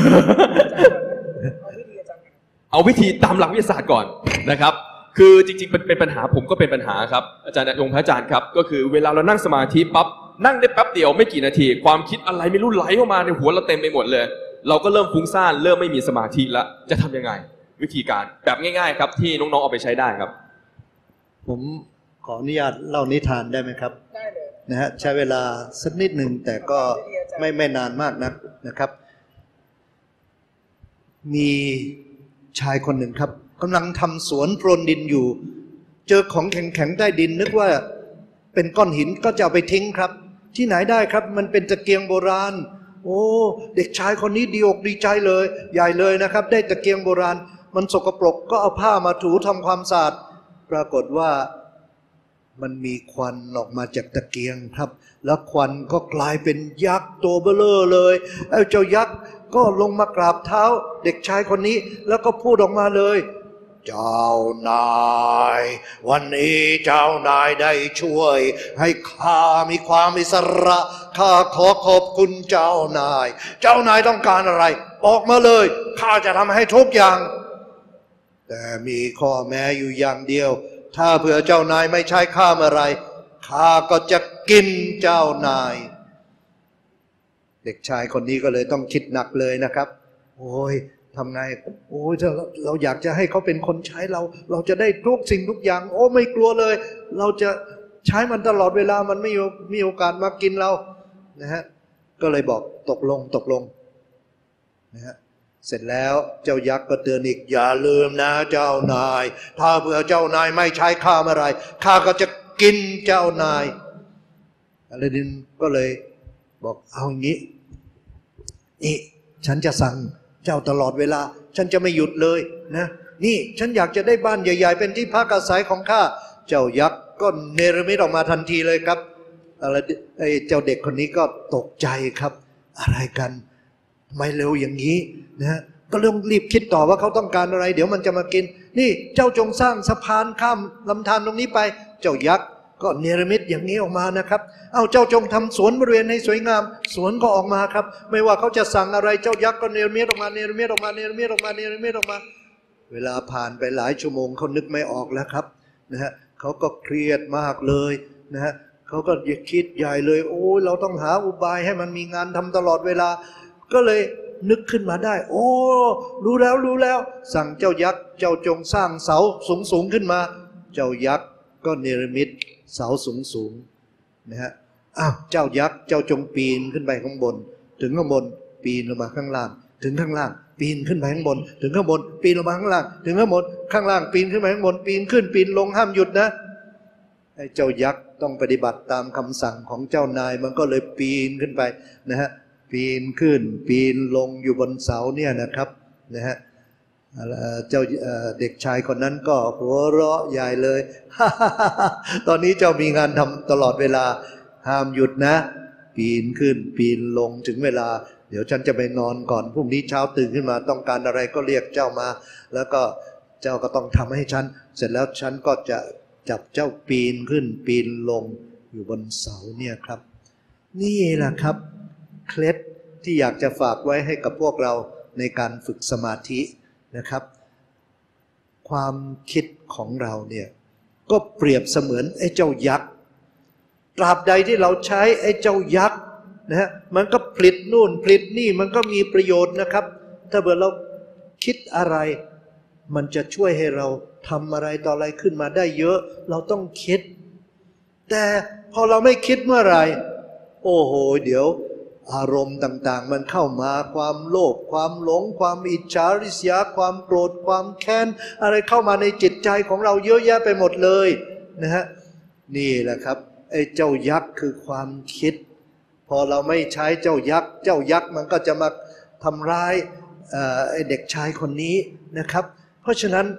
[SPEAKER 2] เอาวิธีตามหลักวิทยาศาสตร์ก่อนนะครับคือจริงๆเป็นเป็นปัญหาผมก็เป็นปัญหาครับอาจารย์ยงพระอาจารย์ครับก็คือเวลาเรานั่งสมาธิปั๊บนั่งได้แป๊บเดียวไม่กี่นาทีความคิดอะไรไม่รู้ไหลเข้ามาในหัวเราเต็มไปหมดเลยเราก็เริ่มฟุ้งซ่านเริ่มไม่มีสมาธิแล้วจะทำยังไงวิธีการแบบง่ายๆครับที่น้องๆเอาไปใช้ได้ครับ
[SPEAKER 1] ผมขออนุญาตเล่านิทานได้ไหมครับได้เลยนะฮะใช้เวลาสักนิดหนึ่งแต่ก็ไม่ไม่นานมากนักนะครับมีชายคนหนึ่งครับกำลังทำสวนโพรนดินอยู่เจอของแข็งๆใต้ดินนึกว่าเป็นก้อนหินก็จะเอาไปทิ้งครับที่ไหนได้ครับมันเป็นตะเกียงโบราณโอ้เด็กชายคนนี้ดีอกดีใจเลยใหญ่เลยนะครับได้ตะเกียงโบราณมันสกปรกก็เอาผ้ามาถูทำความสะอาดปรากฏว่ามันมีควันออกมาจากตะเกียงครับแล้วควันก็กลายเป็นยักษ์ตัวเบ้อเร่อเลยไอ้เจ้ายักษ์ก็ลงมากราบเท้าเด็กชายคนนี้แล้วก็พูดออกมาเลยเจ้านายวันนี้เจ้านายได้ช่วยให้ข้ามีความอิสระข้าขอขอบคุณเจ้านายเจ้านายต้องการอะไรบอกมาเลยข้าจะทำให้ทุกอย่างแต่มีข้อแม้อยู่อย่างเดียวถ้าเผื่อเจ้านายไม่ใช้ข้าเมื่อไรข้าก็จะกินเจ้านายเด็กชายคนนี้ก็เลยต้องคิดหนักเลยนะครับโอ้ยทำไงโอ้ยถ้าเราอยากจะให้เขาเป็นคนใช้เราเราจะได้ทุกสิ่งทุกอย่างโอ้ไม่กลัวเลยเราจะใช้มันตลอดเวลามันไม่มีโอกาสมากินเรานะฮะก็เลยบอกตกลงตกลงนะฮะเสร็จแล้วเจ้ายักษ์ก็เตือนอีกอย่าลืมนะเจ้านายถ้าเผื่อเจ้านายไม่ใช้ข้าเมื่อไรข้าก็จะกินเจ้านายอลาดินก็เลยบอกเอาอย่างนี้นี่ฉันจะสั่งเจ้าตลอดเวลาฉันจะไม่หยุดเลยนะนี่ฉันอยากจะได้บ้านใหญ่ๆเป็นที่พักอาศัยของข้าเจ้ายักษ์ก็เนรมิตออกมาทันทีเลยครับอะไรไอ้เจ้าเด็กคนนี้ก็ตกใจครับอะไรกันไม่เร็วอย่างนี้นะก็เริ่มรีบคิดต่อว่าเขาต้องการอะไรเดี๋ยวมันจะมากินนี่เจ้าจงสร้างสะพานข้ามลำธารตรงนี้ไปเจ้ายักษ์ก็เนรมิตอย่างนี้ออกมานะครับเอาเจ้าจงทำสวนบริเวณให้สวยงามสวนก็ออกมาครับไม่ว่าเขาจะสั่งอะไรเจ้ายักษ์ก็เนรมิตออกมาเนรมิตออกมาเนรมิตออกมาเนรมิตออกมาเวลาผ่านไปหลายชั่วโมงเขานึกไม่ออกแล้วครับนะฮะเขาก็เครียดมากเลยนะฮะเขาก็คิดใหญ่เลยโอ้เราต้องหาอุบายให้มันมีงานทำตลอดเวลาก็เลยนึกขึ้นมาได้โอ้รู้แล้วรู้แล้วสั่งเจ้ายักษ์เจ้าจงสร้างเสาสูงสูงขึ้นมาเจ้ายักษ์ก็เนรมิตเสาสูงสูงนะฮะอ้าวเจ้ายักษ์เจ้าจงปีนขึ้นไปข้างบนถึงข้างบนปีนลงมาข้างล่างถึงข้างล่างปีนขึ้นไปข้างบนถึงข้างบนปีนลงมาข้างล่างถึงข้างบนข้างล่างปีนขึ้นไปข้างบนปีนขึ้นปีนลงห้ามหยุดนะไอ้เจ้ายักษ์ต้องปฏิบัติตามคำสั่งของเจ้านายมันก็เลยปีนขึ้นไปนะฮะปีนขึ้นปีนลงอยู่บนเสาเนี่ยนะครับนะฮะเจ้าเด็กชายคนนั้นก็หัวเราะใหญ่เลยตอนนี้เจ้ามีงานทำตลอดเวลาห้ามหยุดนะปีนขึ้นปีนลงถึงเวลาเดี๋ยวฉันจะไปนอนก่อนพรุ่งนี้เช้าตื่นขึ้นมาต้องการอะไรก็เรียกเจ้ามาแล้วก็เจ้าก็ต้องทำให้ฉันเสร็จแล้วฉันก็จะจับเจ้าปีนขึ้นปีนลงอยู่บนเสาเนี่ยครับนี่แหละครับเคล็ดที่อยากจะฝากไว้ให้กับพวกเราในการฝึกสมาธินะครับความคิดของเราเนี่ยก็เปรียบเสมือนไอ้เจ้ายักษ์ตราบใดที่เราใช้ไอ้เจ้ายักษ์นะฮะมันก็ผลิตนู่นผลิตนี่มันก็มีประโยชน์นะครับถ้าเกิดเราคิดอะไรมันจะช่วยให้เราทำอะไรต่ออะไรขึ้นมาได้เยอะเราต้องคิดแต่พอเราไม่คิดเมื่อไหร่โอ้โหเดี๋ยวอารมณ์ต่างๆมันเข้ามาความโลภความหลงความอิจฉาริษยาความโกรธความแค้นอะไรเข้ามาในจิตใจของเราเยอะแยะไปหมดเลยนะฮะนี่แหละครับไอ้เจ้ายักษ์คือความคิดพอเราไม่ใช้เจ้ายักษ์เจ้ายักษ์มันก็จะมาทำร้ายไอ้เด็กชายคนนี้นะครับเพราะฉะนั้น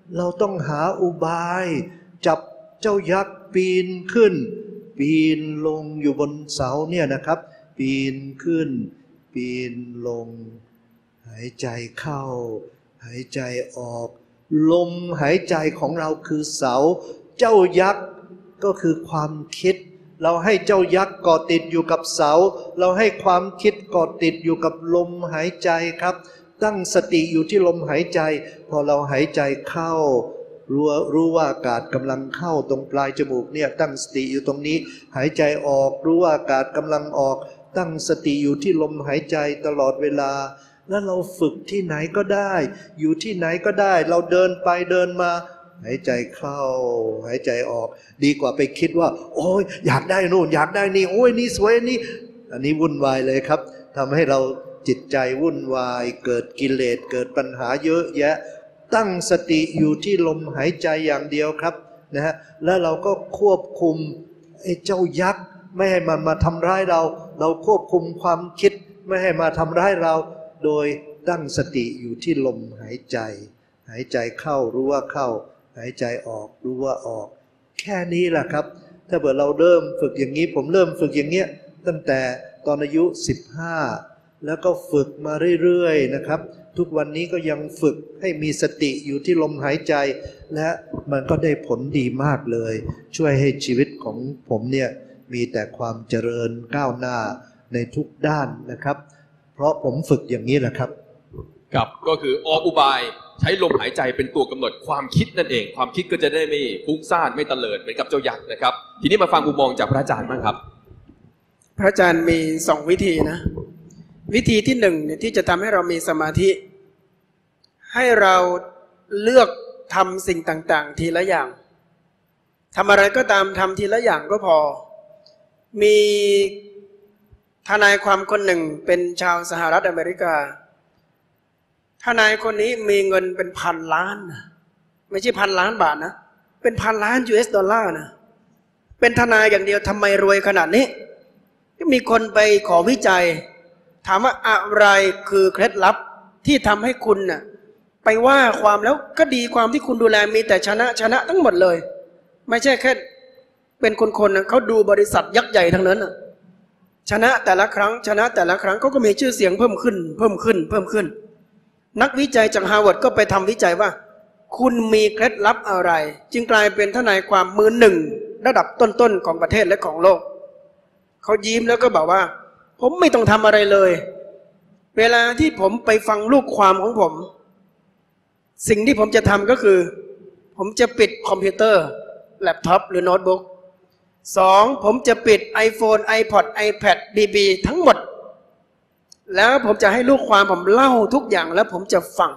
[SPEAKER 1] เราต้องหาอุบายจับเจ้ายักษ์ปีนขึ้นปีนลงอยู่บนเสาเนี่ยนะครับปีนขึ้นปีนลงหายใจเข้าหายใจออกลมหายใจของเราคือเสาเจ้ายักษ์ก็คือความคิดเราให้เจ้ายักษ์เกาะติดอยู่กับเสาเราให้ความคิดเกาะติดอยู่กับลมหายใจครับตั้งสติอยู่ที่ลมหายใจพอเราหายใจเข้ารู้รู้ว่าอากาศกำลังเข้าตรงปลายจมูกเนี่ยตั้งสติอยู่ตรงนี้หายใจออกรู้ว่าอากาศกำลังออกตั้งสติอยู่ที่ลมหายใจตลอดเวลาแล้วเราฝึกที่ไหนก็ได้อยู่ที่ไหนก็ได้เราเดินไปเดินมาหายใจเข้าหายใจออกดีกว่าไปคิดว่าโอ้ยอยากได้นู่นอยากได้นี่โอ้ยนี่สวยนี่อันนี้วุ่นวายเลยครับทำให้เราจิตใจวุ่นวายเกิดกิเลสเกิดปัญหาเยอะแยะตั้งสติอยู่ที่ลมหายใจอย่างเดียวครับนะฮะแล้วเราก็ควบคุมไอ้เจ้ายักษ์ไม่ให้มันมาทำร้ายเราเราควบคุมความคิดไม่ให้มาทำร้ายเราโดยตั้งสติอยู่ที่ลมหายใจหายใจเข้ารู้ว่าเข้าหายใจออกรู้ว่าออกแค่นี้แหละครับถ้าเกิดเราเริ่มฝึกอย่างนี้ผมเริ่มฝึกอย่างเงี้ยตั้งแต่ตอนอายุสิบห้าแล้วก็ฝึกมาเรื่อยๆนะครับทุกวันนี้ก็ยังฝึกให้มีสติอยู่ที่ลมหายใจและมันก็ได้ผลดีมากเลยช่วยให้ชีวิตของผมเนี่ยมีแต่ความเจริญก้าวหน้าในทุกด้านนะครับเพราะผมฝึกอย่างนี้แหละครับ
[SPEAKER 2] ครับก็คือออกอุบายใช้ลมหายใจเป็นตัวกำหนดความคิดนั่นเองความคิดก็จะได้ไม่ฟุ้งซ่านไม่เตลิดเหมือนกับเจ้ายักษ์นะครับทีนี้มาฟังมุมมองจากพระอาจารย์บ้างครับ
[SPEAKER 3] พระอาจารย์มีสองวิธีนะวิธีที่หนึ่งเนี่ยที่จะทำให้เรามีสมาธิให้เราเลือกทำสิ่งต่างๆทีละอย่างทำอะไรก็ตามทำทีละอย่างก็พอมีทนายความคนหนึ่งเป็นชาวสหรัฐอเมริกาทนายคนนี้มีเงินเป็นพันล้านไม่ใช่พันล้านบาทนะเป็นพันล้าน ยู เอส ดอลลาร์นะเป็นทนายอย่างเดียวทำไมรวยขนาดนี้ก็มีคนไปขอวิจัยถามว่าอะไรคือเคล็ดลับที่ทำให้คุณน่ะไปว่าความแล้วก็ดีความที่คุณดูแลมีแต่ชนะชนะทั้งหมดเลยไม่ใช่แค่เป็นคนๆนะเขาดูบริษัทยักษ์ใหญ่ทั้งนั้นน่ะชนะแต่ละครั้งชนะแต่ละครั้งเขาก็มีชื่อเสียงเพิ่มขึ้นเพิ่มขึ้นเพิ่มขึ้นนักวิจัยจากฮาร์วาร์ดก็ไปทำวิจัยว่าคุณมีเคล็ดลับอะไรจึงกลายเป็นทนายความมือหนึ่งระดับต้นๆของประเทศและของโลกเขายิ้มแล้วก็บอกว่าผมไม่ต้องทำอะไรเลยเวลาที่ผมไปฟังลูกความของผมสิ่งที่ผมจะทำก็คือผมจะปิดคอมพิวเตอร์แล็ปท็อปหรือโน้ตบุ๊กสองผมจะปิด iPhone iPod iPad บี บี ทั้งหมดแล้วผมจะให้ลูกความผมเล่าทุกอย่างแล้วผมจะฟัง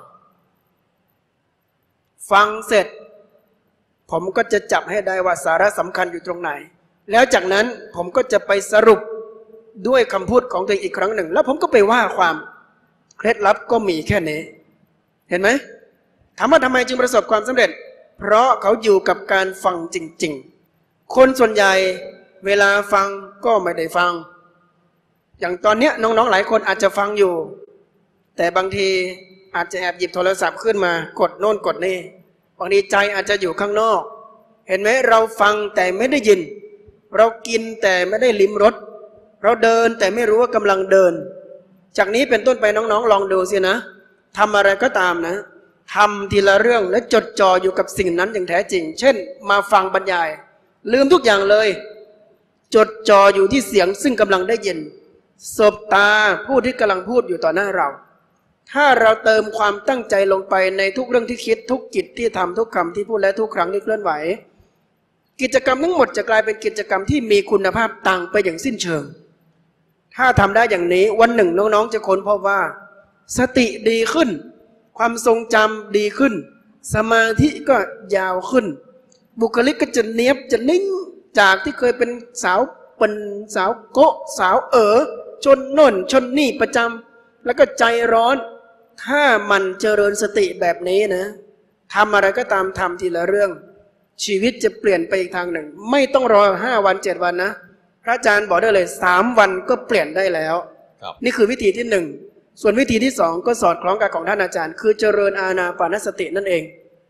[SPEAKER 3] ฟังเสร็จผมก็จะจับให้ได้ว่าสาระสำคัญอยู่ตรงไหนแล้วจากนั้นผมก็จะไปสรุปด้วยคำพูดของตัวเองอีกครั้งหนึ่งแล้วผมก็ไปว่าความเคล็ดลับก็มีแค่นี้เห็นไหมถามว่าทำไมจึงประสบความสำเร็จเพราะเขาอยู่กับการฟังจริงๆคนส่วนใหญ่เวลาฟังก็ไม่ได้ฟังอย่างตอนนี้น้องๆหลายคนอาจจะฟังอยู่แต่บางทีอาจจะแอบหยิบโทรศัพท์ขึ้นมากดโน่นกดนี่บางทีใจอาจจะอยู่ข้างนอกเห็นไหมเราฟังแต่ไม่ได้ยินเรากินแต่ไม่ได้ลิ้มรสเราเดินแต่ไม่รู้ว่ากำลังเดินจากนี้เป็นต้นไปน้องๆลองดูสินะทำอะไรก็ตามนะทำทีละเรื่องและจดจ่ออยู่กับสิ่งนั้นอย่างแท้จริงเช่นมาฟังบรรยายลืมทุกอย่างเลยจดจ่ออยู่ที่เสียงซึ่งกำลังได้ยินสบตาผู้ที่กำลังพูดอยู่ต่อหน้าเราถ้าเราเติมความตั้งใจลงไปในทุกเรื่องที่คิดทุกกิจที่ทำทุกคำที่พูดและทุกครั้งที่เคลื่อนไหวกิจกรรมทั้งหมดจะกลายเป็นกิจกรรมที่มีคุณภาพต่างไปอย่างสิ้นเชิงถ้าทำได้อย่างนี้วันหนึ่งน้องๆจะค้นพบว่าสติดีขึ้นความทรงจำดีขึ้นสมาธิก็ยาวขึ้นบุคลิกก็จะเนียบจะนิ่งจากที่เคยเป็นสาวเป็นสาวโกะสาวเอ๋อชนโน่นชนนี่ประจำแล้วก็ใจร้อนถ้ามันเจริญสติแบบนี้นะทำอะไรก็ตามทำทีละเรื่องชีวิตจะเปลี่ยนไปอีกทางหนึ่งไม่ต้องรอห้าวันเจ็ดวันนะพระอาจารย์บอกได้เลยสามวันก็เปลี่ยนได้แล้วนี่คือวิธีที่หนึ่งส่วนวิธีที่สองก็สอดคล้องกับของท่านอาจารย์คือเจริญอานาปานสตินั่นเอง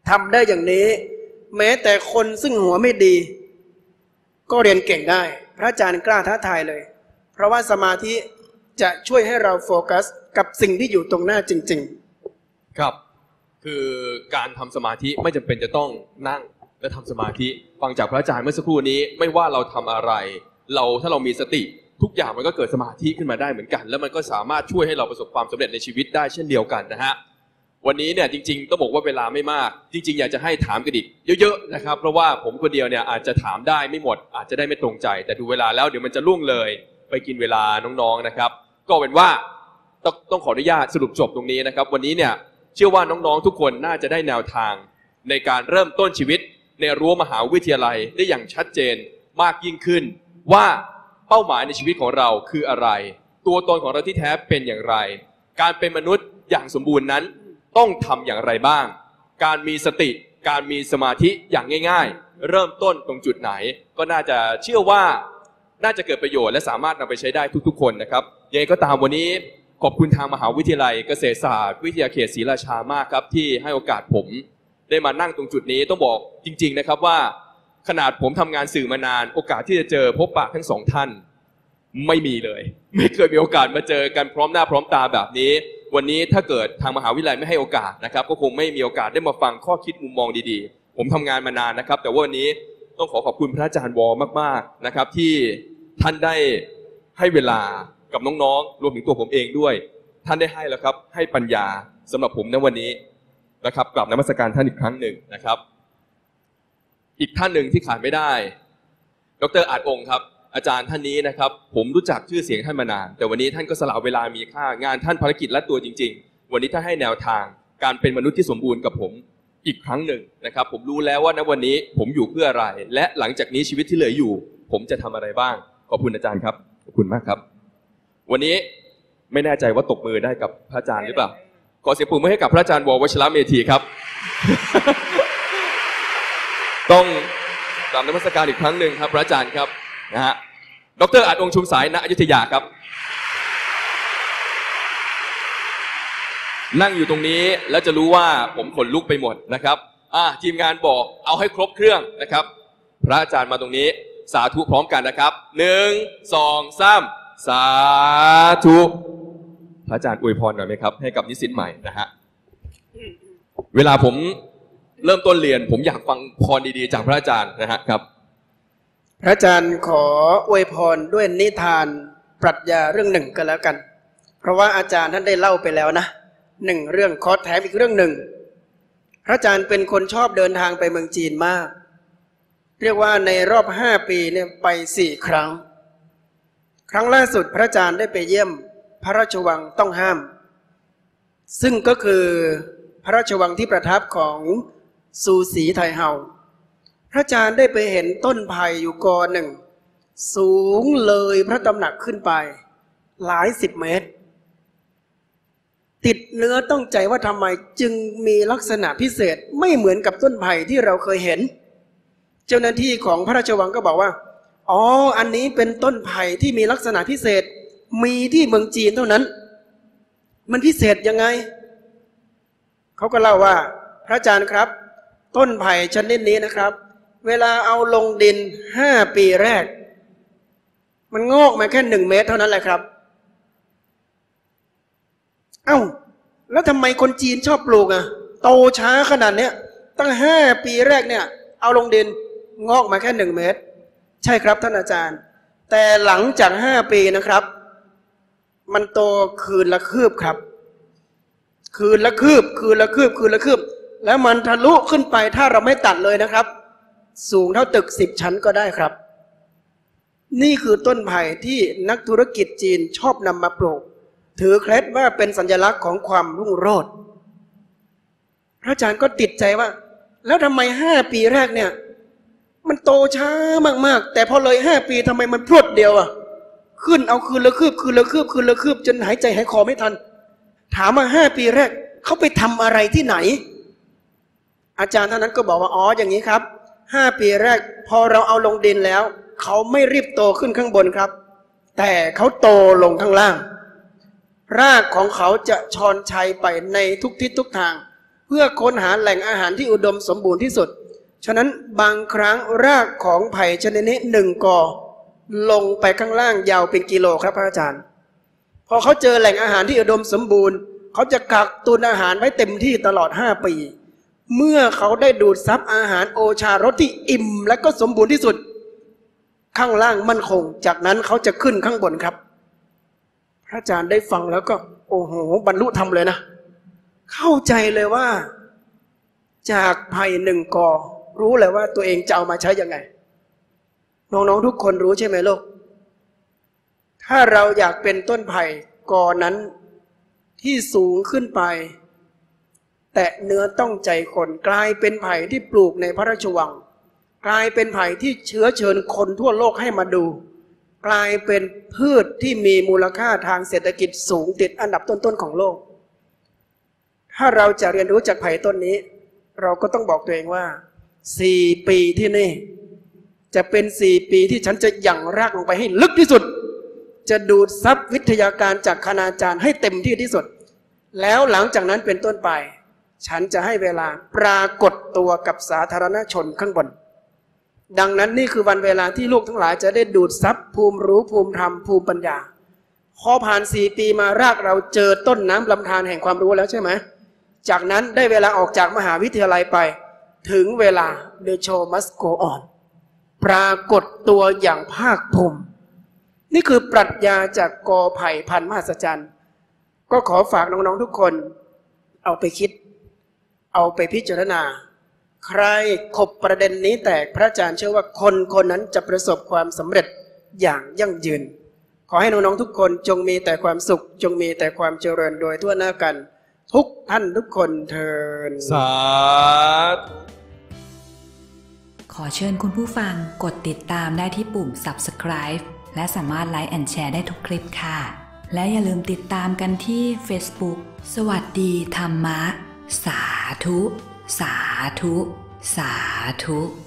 [SPEAKER 3] ทำได้อย่างนี้แม้แต่คนซึ่งหัวไม่ดีก็เรียนเก่งได้พระอาจารย์กล้าท้าทายเลยเพราะว่าสมาธิจะช่วยให้เราโฟกัสกับสิ่งที่อยู่ตรงหน้าจริงๆ
[SPEAKER 2] ครับคือการทำสมาธิไม่จำเป็นจะต้องนั่งและทำสมาธิฟังจากพระอาจารย์เมื่อสักครู่นี้ไม่ว่าเราทำอะไรเราถ้าเรามีสติทุกอย่างมันก็เกิดสมาธิขึ้นมาได้เหมือนกันแล้วมันก็สามารถช่วยให้เราประสบความสำเร็จในชีวิตได้เช่นเดียวกันนะฮะวันนี้เนี่ยจริงๆต้องบอกว่าเวลาไม่มากจริงๆอยากจะให้ถามกันอีกเยอะๆนะครับเพราะว่าผมคนเดียวเนี่ยอาจจะถามได้ไม่หมดอาจจะได้ไม่ตรงใจแต่ดูเวลาแล้วเดี๋ยวมันจะล่วงเลยไปกินเวลาน้องๆนะครับก็เป็นว่าต้องต้องขออนุญาตสรุปจบตรงนี้นะครับวันนี้เนี่ยเชื่อว่าน้องๆทุกคนน่าจะได้แนวทางในการเริ่มต้นชีวิตในรั้วมหาวิทยาลัยได้อย่างชัดเจนมากยิ่งขึ้นว่าเป้าหมายในชีวิตของเราคืออะไรตัวตนของเราที่แท้เป็นอย่างไรการเป็นมนุษย์อย่างสมบูรณ์นั้นต้องทำอย่างไรบ้างการมีสติการมีสมาธิอย่างง่ายๆเริ่มต้นตรงจุดไหนก็น่าจะเชื่อว่าน่าจะเกิดประโยชน์และสามารถนำไปใช้ได้ทุกๆคนนะครับยังไงก็ตามวันนี้ขอบคุณทางมหาวิทยาลัยเกษตรศาสตร์วิทยาเขตศรีราชามากครับที่ให้โอกาสผมได้มานั่งตรงจุดนี้ต้องบอกจริงๆนะครับว่าขนาดผมทำงานสื่อมานานโอกาสที่จะเจอพบปะทั้งสองท่านไม่มีเลยไม่เคยมีโอกาสมาเจอกันพร้อมหน้าพร้อมตาแบบนี้วันนี้ถ้าเกิดทางมหาวิทยาลัยไม่ให้โอกาสนะครับก็คงไม่มีโอกาสได้มาฟังข้อคิดมุมมองดีๆผมทำงานมานานนะครับแต่ว่าวันนี้ต้องขอขอบคุณพระอาจารย์วอมากๆนะครับที่ท่านได้ให้เวลากับน้องๆรวมถึงตัวผมเองด้วยท่านได้ให้แล้วครับให้ปัญญาสำหรับผมในวันนี้นะครับกราบนมัสการท่านอีกครั้งหนึ่งนะครับอีกท่านหนึ่งที่ขาดไม่ได้ดร.อาจองค์ครับอาจารย์ท่านนี้นะครับผมรู้จักชื่อเสียงท่านมานานแต่วันนี้ท่านก็สละเวลามีค่างานท่านภารกิจและตัวจริงๆวันนี้ท่านให้แนวทางการเป็นมนุษย์ที่สมบูรณ์กับผมอีกครั้งหนึ่งนะครับผมรู้แล้วว่าณวันนี้ผมอยู่เพื่ออะไรและหลังจากนี้ชีวิตที่เหลืออยู่ผมจะทำอะไรบ้างขอบคุณอาจารย์ครับขอบคุณมากครับวันนี้ไม่แน่ใจว่าตบมือได้กับพระอาจารย์หรือเปล่าขอเสียงปรบมือให้กับพระอาจารย์ววชิระเมธีครับ ต้องกราบนมัสการอีกครั้งหนึ่งครับพระอาจารย์ครับนะฮะดร.อาจองค์ชุมสายณอยุธยาครับนั่งอยู่ตรงนี้แล้วจะรู้ว่าผมขนลุกไปหมดนะครับอ่าทีมงานบอกเอาให้ครบเครื่องนะครับพระอาจารย์มาตรงนี้สาธุพร้อมกันนะครับหนึ่งสองสามสาธุพระอาจารย์อวยพรหน่อยไหมครับให้กับนิสิตใหม่นะฮะเวลาผมเริ่มต้นเรียนผมอยากฟังพรดีๆจากพระอาจารย์นะฮะครับ
[SPEAKER 3] พระอาจารย์ขออวยพรด้วยนิทานปรัชญาเรื่องหนึ่งกันแล้วกันเพราะว่าอาจารย์ท่านได้เล่าไปแล้วนะหนึ่งเรื่องขอแถมอีกเรื่องหนึ่งพระอาจารย์เป็นคนชอบเดินทางไปเมืองจีนมากเรียกว่าในรอบห้าปีเนี่ยไปสี่ครั้งครั้งล่าสุดพระอาจารย์ได้ไปเยี่ยมพระราชวังต้องห้ามซึ่งก็คือพระราชวังที่ประทับของซูสีไทเฮาพระอาจารย์ได้ไปเห็นต้นไผ่อยู่กอหนึ่งสูงเลยพระตำหนักขึ้นไปหลายสิบเมตรติดเนื้อต้องใจว่าทำไมจึงมีลักษณะพิเศษไม่เหมือนกับต้นไผ่ที่เราเคยเห็นเจ้าหน้าที่ของพระราชวังก็บอกว่าอ๋ออันนี้เป็นต้นไผ่ที่มีลักษณะพิเศษมีที่เมืองจีนเท่านั้นมันพิเศษยังไงเขาก็เล่าว่าพระอาจารย์ครับต้นไผ่ชนิดนี้นะครับเวลาเอาลงดินห้าปีแรกมันงอกมาแค่หนึ่งเมตรเท่านั้นแหละครับเอ้าแล้วทำไมคนจีนชอบปลูกอ่ะโตช้าขนาดเนี้ยตั้งห้าปีแรกเนี่ยเอาลงดินงอกมาแค่หนึ่งเมตรใช่ครับท่านอาจารย์แต่หลังจากห้าปีนะครับมันโตคืนละคืบครับคืนละคืบคืนละคืบคืนละคืบแล้วมันทะลุขึ้นไปถ้าเราไม่ตัดเลยนะครับสูงเท่าตึกสิบชั้นก็ได้ครับนี่คือต้นไผ่ที่นักธุรกิจจีนชอบนำมาปลูกถือเคล็ดว่าเป็นสัญลักษณ์ของความรุ่งโรจน์พระอาจารย์ก็ติดใจว่าแล้วทำไมห้าปีแรกเนี่ยมันโตช้ามากๆแต่พอเลยห้าปีทำไมมันพรวดเดียวอ่ะขึ้นเอาคืนละคืบคืนละคืบคืนละคืบจนหายใจหายคอไม่ทันถามว่าห้าปีแรกเขาไปทำอะไรที่ไหนอาจารย์ท่านนั้นก็บอกว่าอ๋ออย่างนี้ครับห้าปีแรกพอเราเอาลงดินแล้วเขาไม่รีบโตขึ้นข้างบนครับแต่เขาโตลงข้างล่างรากของเขาจะชอนชัยไปในทุกทิศทุกทางเพื่อค้นหาแหล่งอาหารที่อุดมสมบูรณ์ที่สุดฉะนั้นบางครั้งรากของไผ่ชนิดนี้หนึ่งกอลงไปข้างล่างยาวเป็นกิโลครับพระอาจารย์พอเขาเจอแหล่งอาหารที่อุดมสมบูรณ์เขาจะกักตุนอาหารไว้เต็มที่ตลอดห้าปีเมื่อเขาได้ดูดซับอาหารโอชารสที่อิ่มและก็สมบูรณ์ที่สุดข้างล่างมั่นคงจากนั้นเขาจะขึ้นข้างบนครับพระอาจารย์ได้ฟังแล้วก็โอ้โหบรรลุธรรมเลยนะเข้าใจเลยว่าจากไผ่หนึ่งกอรู้เลยว่าตัวเองจะเอามาใช้ยังไงน้องๆทุกคนรู้ใช่ไหมลูกถ้าเราอยากเป็นต้นไผ่กอนั้นที่สูงขึ้นไปแตะเนื้อต้องใจคนกลายเป็นไผ่ที่ปลูกในพระราชวังกลายเป็นไผ่ที่เชื้อเชิญคนทั่วโลกให้มาดูกลายเป็นพืชที่มีมูลค่าทางเศรษฐกิจสูงติดอันดับต้นๆของโลกถ้าเราจะเรียนรู้จากไผ่ต้นนี้เราก็ต้องบอกตัวเองว่าสี่ปีที่นี่จะเป็นสี่ปีที่ฉันจะหยั่งรากลงไปให้ลึกที่สุดจะดูดซับวิทยาการจากคณาจารย์ให้เต็มที่ที่สุดแล้วหลังจากนั้นเป็นต้นไปฉันจะให้เวลาปรากฏตัวกับสาธารณชนข้างบนดังนั้นนี่คือวันเวลาที่ลูกทั้งหลายจะได้ดูดซับภูมิรู้ภูมิธรรมภูมิปัญญาพอผ่านสี่ปีมารากเราเจอต้นน้ำลำธารแห่งความรู้แล้วใช่ไหมจากนั้นได้เวลาออกจากมหาวิทยาลัยไปถึงเวลา The show must go on ปรากฏตัวอย่างภาคภูมินี่คือปรัชญาจากกอไผ่พันมหัศจรรย์ก็ขอฝากน้องๆทุกคนเอาไปคิดเอาไปพิจารณาใครขบประเด็นนี้แตกพระอาจารย์เชื่อว่าคนคนนั้นจะประสบความสำเร็จอย่างยั่งยืนขอให้น้องๆทุกคนจงมีแต่ความสุขจงมีแต่ความเจริญโดยทั่วหน้ากันทุกท่านทุกคนเทิน
[SPEAKER 2] สาธุ
[SPEAKER 5] ขอเชิญคุณผู้ฟังกดติดตามได้ที่ปุ่ม Subscribe และสามารถไลค์แอนด์แชร์ได้ทุกคลิปค่ะและอย่าลืมติดตามกันที่ Facebook สวัสดีธรรมะสาธุสาธุสาธุ